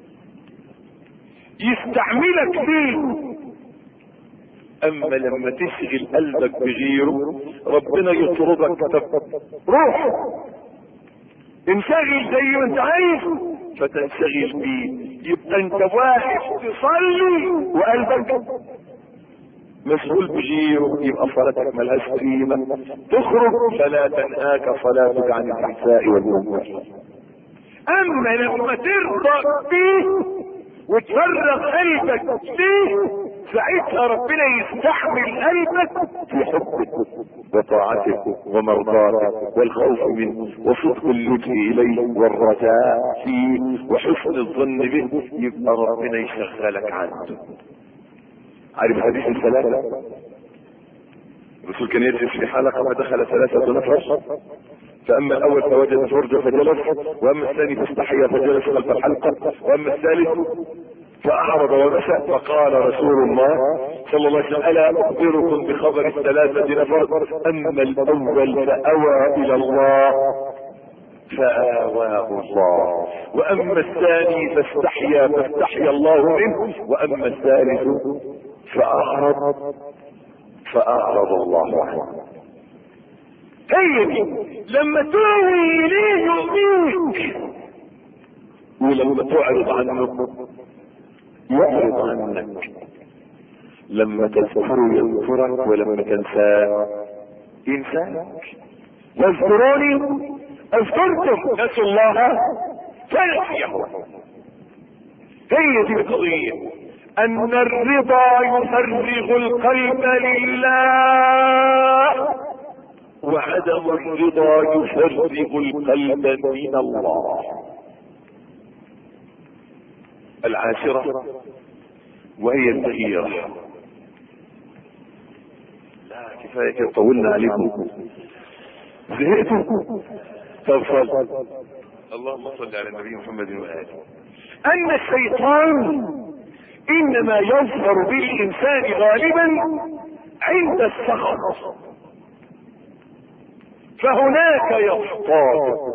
يستعملك فيه. اما لما تشغل قلبك بغيره ربنا يطردك. روح انشغل زي ما انت عايز فتنشغل بيه. يبقى انت واقف تصلي وقلبك مشغول بغيره، يبقى صلاتك ملهاش قيمه. تخرج فلا تنهاك صلاتك عن الفحشاء والمنكر. اما لما ترضى بيه وتفرغ قلبك فيه ساعتها ربنا يستحمل قلبك في حبك وطاعته ومرضاته والخوف منه وصدق اللجوء اليه والرجاء فيه وحسن الظن به. يبقى ربنا يشغلك عنده. عارف حديث الثلاثة؟ الرسول كان يجلس في حلقة ودخل ثلاثة نفر، فاما الاول فوجد فرجة فجلس، واما الثاني فاستحيا فجلس خلف الحلقة، واما الثالث فاعرض ومشى. فقال رسول الله صلى الله عليه وسلم: الا اخبركم بخبر الثلاثة نفر؟ اما الاول فاوى الى الله فآواه الله، واما الثاني فاستحيا فاستحيا الله منه، واما الثالث فاعرض فاعرض الله عنه. هي دي لما تؤوي اليه يؤذيك، ولما تعرض عنه يعرض عنك. لما تذكره يذكرك، ولما تنساه ينساك. واذكروني اذكركم، نسوا الله فنسيهم. هي دي القضية، ان الرضا يفرغ القلب لله، وعدم الرضا يفرغ القلب من الله. العاشرة وهي التغيير. لا كفاية كده، طولنا عليكم، زهقتوا؟ طب صل. اللهم صل على النبي محمد وآله. ان الشيطان انما يظهر بالانسان غالبا عند السخط، فهناك يصطاد.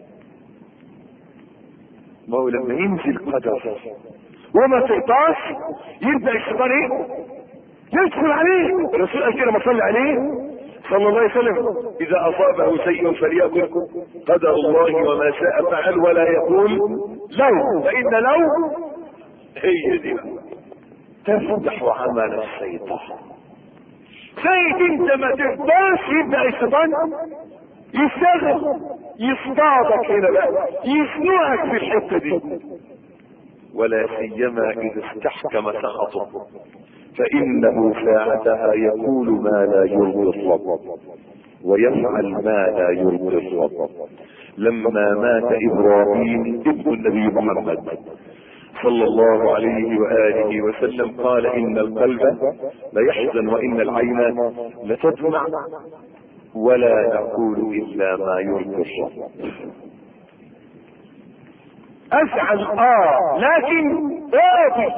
ما هو لما ينزل قدر وما تقطعش يبدا الشيطان ايه؟ يدخل عليه. الرسول قال كده، ما صلى عليه صلى الله عليه وسلم: اذا اصابه شيء فليقل قدر الله وما شاء فعل، ولا يقول لو، فان لو هي دي تفتح عمل الشيطان. زي انت ما تقدرش يبدا الشيطان يشتغل، يصطادك هنا بقى، يسنوك في الحته دي. ولا سيما اذا استحكم سخطه، فانه ساعتها يقول ما لا يرضي الرب ويفعل ما لا يرضي الرب. لما مات ابراهيم ابن النبي محمد صلى الله عليه وآله وسلم قال: إن القلب ليحزن وإن العين لتدمع ولا نقول إلا ما يرضي الرب. أفعل آه لكن راضي،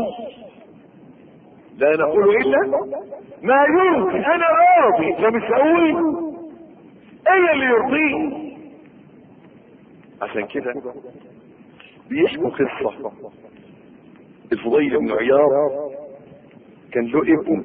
لا نقول إلا ما يرضي. أنا راضي، فمش هقول إيه اللي يرضيه. عشان كده بيحكوا قصة الفضيل بن عياض، كان له ابن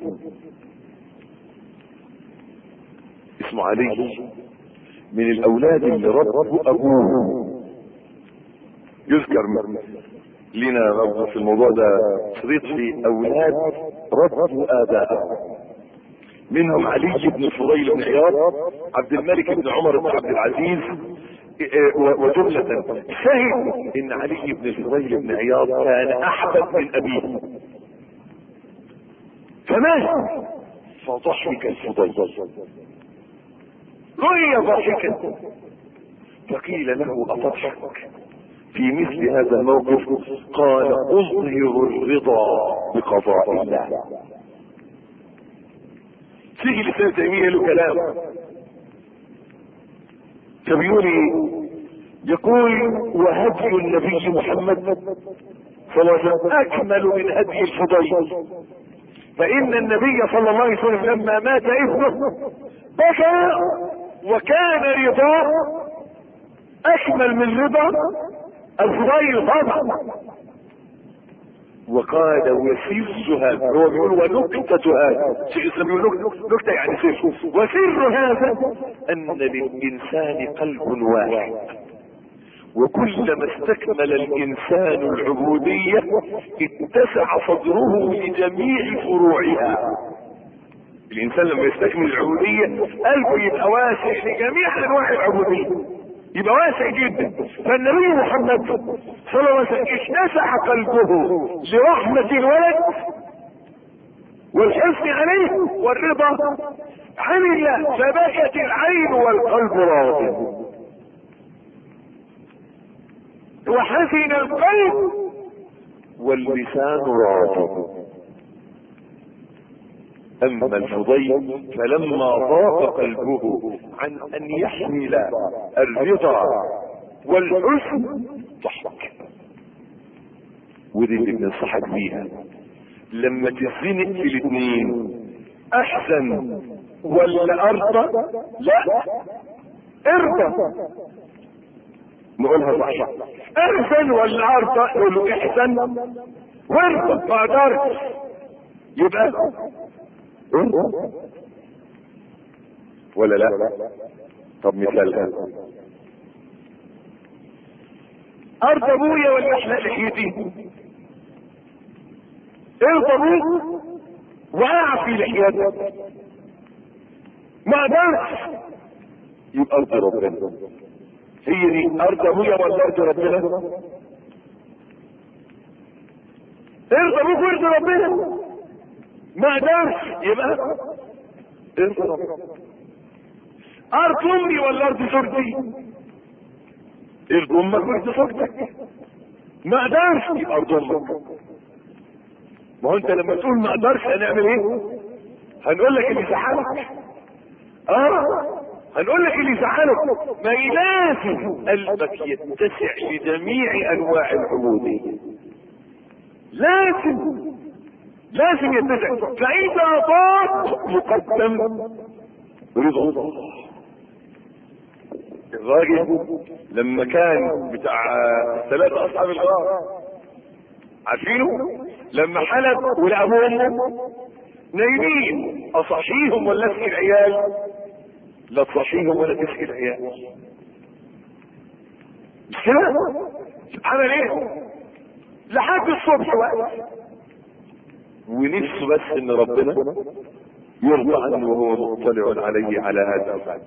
اسمه علي، من الاولاد اللي ربوا ابوه. يذكر لنا في الموضوع ده شريط في اولاد ربوا اباءهم، منهم علي بن الفضيل بن عياض، عبد الملك بن عمر بن عبد العزيز، وجملة شهد ان علي بن الفضيل بن عياض كان احبب من ابيه، فمات فضحك الفضيل، رؤي ضحكا، فقيل له أتضحك في مثل هذا الموقف؟ قال: أظهر الرضا بقضاء الله. فيه لسان تيمية له كلام، فبيقول يقول: وهدي النبي محمد صلى الله عليه وسلم اكمل من هدي الفضيل، فان النبي صلى الله عليه وسلم لما مات ابنه بكى، وكان رضاه اكمل من رضا الفضيل طبعا. وقال: وسر هذا، هو بيقول ونكتة هذا، شيخ الاسلام بيقول نكتة يعني سر، وسر هذا ان للانسان قلب واحد، وكلما استكمل الانسان العبودية اتسع صدره لجميع فروعها. الانسان لما يستكمل العبودية قلبه يبقى واسع لجميع انواع العبودية، يبقى واسع جدا. فالنبي محمد صلى الله عليه وسلم اتسع قلبه لرحمة الولد والحرص عليه والرضا عن الله، فبكت العين والقلب راض، وحزن القلب واللسان راض. اما الفضيل فلما ضاق قلبه عن ان يحمل الرضا والحزن ضحك. ودي اللي بننصحك بيها لما تزنق في الاثنين، احسن ولا ارضى؟ لا، ارضى. نقولها صح، احسن ولا ارضى؟ نقول له احسن وارضى. ما قدرتش يبقى ولا لا؟ طب مثالها، ارضى ابويا ولا احلق لحيتي؟ ارضى ابوك واعفي لحيتك. ما قدرتش يبقى ارضى ربنا. هي دي ارضى ابويا ولا ارضى ربنا؟ ارضى ابوك وارضى ربنا. ما قدرش يبقى ارضى ربنا. ارض امي ولا ارض زوجتي؟ ارض امك وارض زوجتك. ما قدرش يبقى ارض امك. ما هو انت لما تقول ما اقدرش هنعمل ايه؟ هنقول لك اللي يزعلك. اه هنقول لك اللي يزعلك. ما لازم قلبك يتسع لجميع انواع العبودية، لازم. لازم يتسع. فاذا ضاق مقدم رضا الله. الراجل لما كان بتاع ثلاثة اصحاب الغار عارفينه، لما حلب ولقوهم نايمين، اصحيهم ولا اسقي العيال؟ لا تصحيهم ولا تسقي العيال. مش كده؟ عمل ايه؟ لحد الصبح وقت، ونفسه بس ان ربنا يرضى عنه وهو مطلع عليه على هذا الفعل.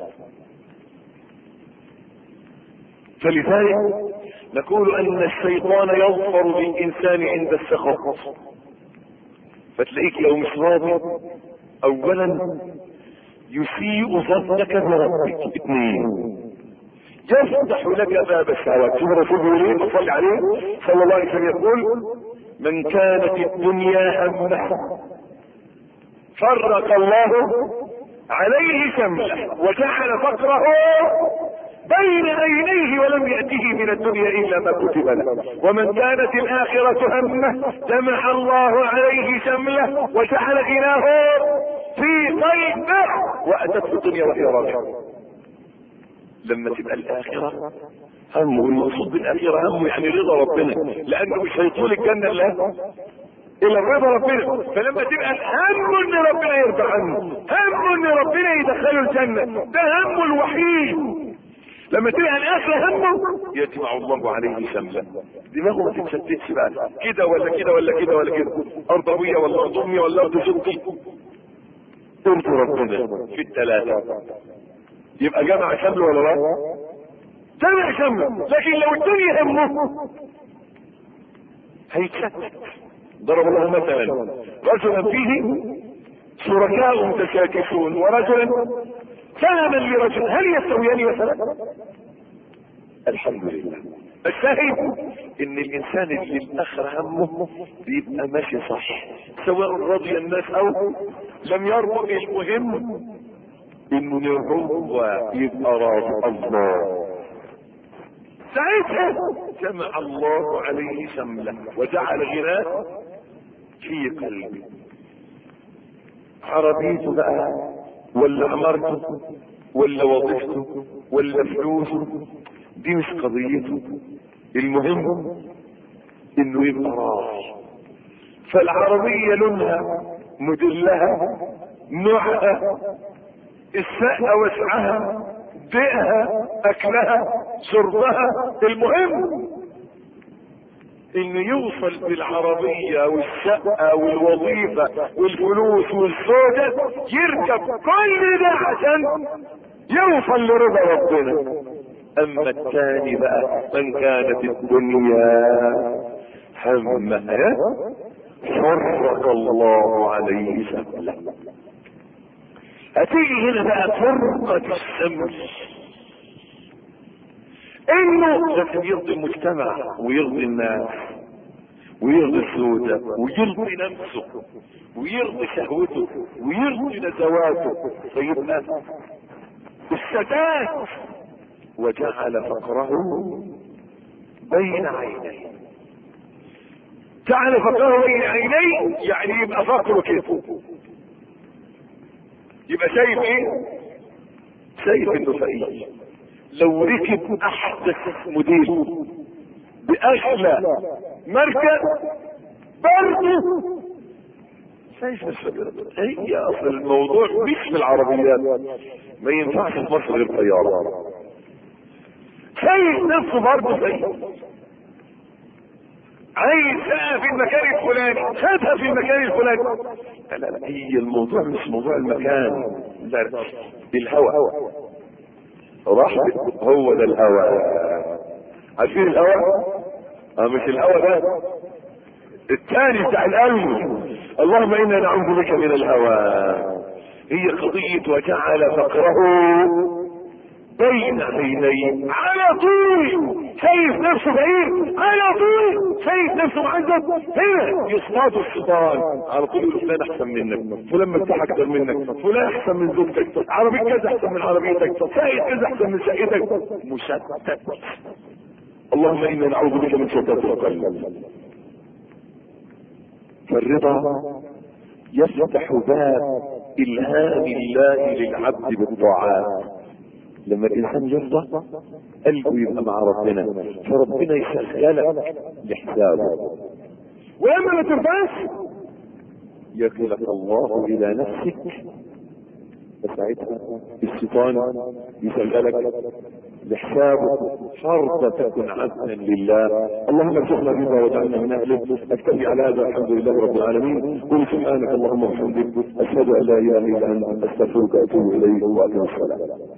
فلذلك نقول ان الشيطان يظفر بالانسان عند السخط. فتلاقيك لو مش راضي اولا يسيء ظنك بربك، اثنين يفتح لك باب الشهوات. شوف الرسول بيقول ايه؟ صلى عليه صلى الله عليه وسلم يقول: من كانت الدنيا همه فرق الله عليه شمله وجعل فقره بين عينيه ولم يأته من الدنيا إلا ما كتب له. ومن كانت الآخرة همه جمع الله عليه شمله وجعل غناه في قلبه وأتته الدنيا وهي راجعة. لما تبقى الآخرة همه، والمقصود بالآخرة همه يعني رضا ربنا، لأنه مش هيطول الجنة إلا إلا رضا ربنا. فلما تبقى هم إن ربنا يرضى عنه، هم إن ربنا يدخله الجنة، ده همه الوحيد. لما تبقى الآخرة همه يجمع الله عليه شمله، دماغه ما تتشتتش بقى كده ولا كده ولا كده ولا كده، أرضوية ولا أرضومية ولا أرض شقي، ترضي ربنا في الثلاثة. يبقى جمع شمله ولا لا؟ جمع شمله. لكن لو الدنيا همه هيتشتت. ضرب الله مثلا رجلا فيه شركاء متشاكسون ورجلا سلما لرجل، هل يستويان مثلا؟ الحمد لله. الشاهد ان الانسان اللي الاخر همه بيبقى ماشي صح، سواء رضي الناس او لم يرضى. المهم انه هو يبقى راضي الله، ساعتها جمع الله عليه شمله وجعل غناه في قلبه. عربيته بقى ولا عمارته ولا وظيفته ولا فلوسه دي مش قضيته، المهم انه يبقى راضي. فالعربية لونها موديلها نوعها السقة وسعها بيئها اكلها شربها، المهم انه يوصل بالعربية والشقة والوظيفة والفلوس والزوجة، يركب كل ده عشان يوصل لرضا ربنا. اما الثاني بقى من كانت الدنيا همها فرق الله عليه شمله. هتيجي هنا بقى فرقة الشمل، انه لازم يرضي المجتمع ويرضي الناس ويرضي الزوجة ويرضي نفسه ويرضي شهوته ويرضي نزواته، فيبقى الشتات. وجعل فقره بين عينيه. جعل فقره بين عينيه يعني يبقى فقره كده، يبقى شايف ايه؟ شايف انه فقير. لو ركب احدث موديل باغلى ماركه برضه شايف الفقر. هي اصل الموضوع مش في العربيات، ما ينفعش في مصر غير طياره. شايف نفسه برضه فقير، عايز شقه في المكان الفلاني، خدها في المكان الفلاني. لا لا هي الموضوع مش موضوع المكان، لا الهوى. راح هو ده الهوى. عارفين الهوى؟ اه مش الهوى ده الثاني بتاع القلب. اللهم انا نعوذ بك من الهوى. هي قضية وجعل فقره بين عينيه. على طول شايف نفسه بعيد، على طول شايف نفسه معذب. هنا يصطاد الشيطان على طول يقول فلان احسن منك، فلان مرتاح اكتر منك، فلان احسن من زوجتك، عربية كذا احسن من عربيتك، شقة كذا احسن من شقتك. مشتت. اللهم انا نعوذ بك من شتات القلب. فالرضا يفتح باب الهام الله للعبد بالطاعات. لما الانسان يرضى قلبه يبقى مع ربنا، فربنا يشغلك لحسابه. ولما ما ترضاش يكلك الله الى نفسك، فساعتها الشيطان يشغلك لحسابه. شرط تكن عبدا لله. اللهم ارزقنا بما وجعلنا من اهله. اكتفي على هذا، الحمد لله رب العالمين. قل سبحانك اللهم وبحمدك، اشهد ان لا اله الا انت، استغفرك واتوب اليك، واقم الصلاه.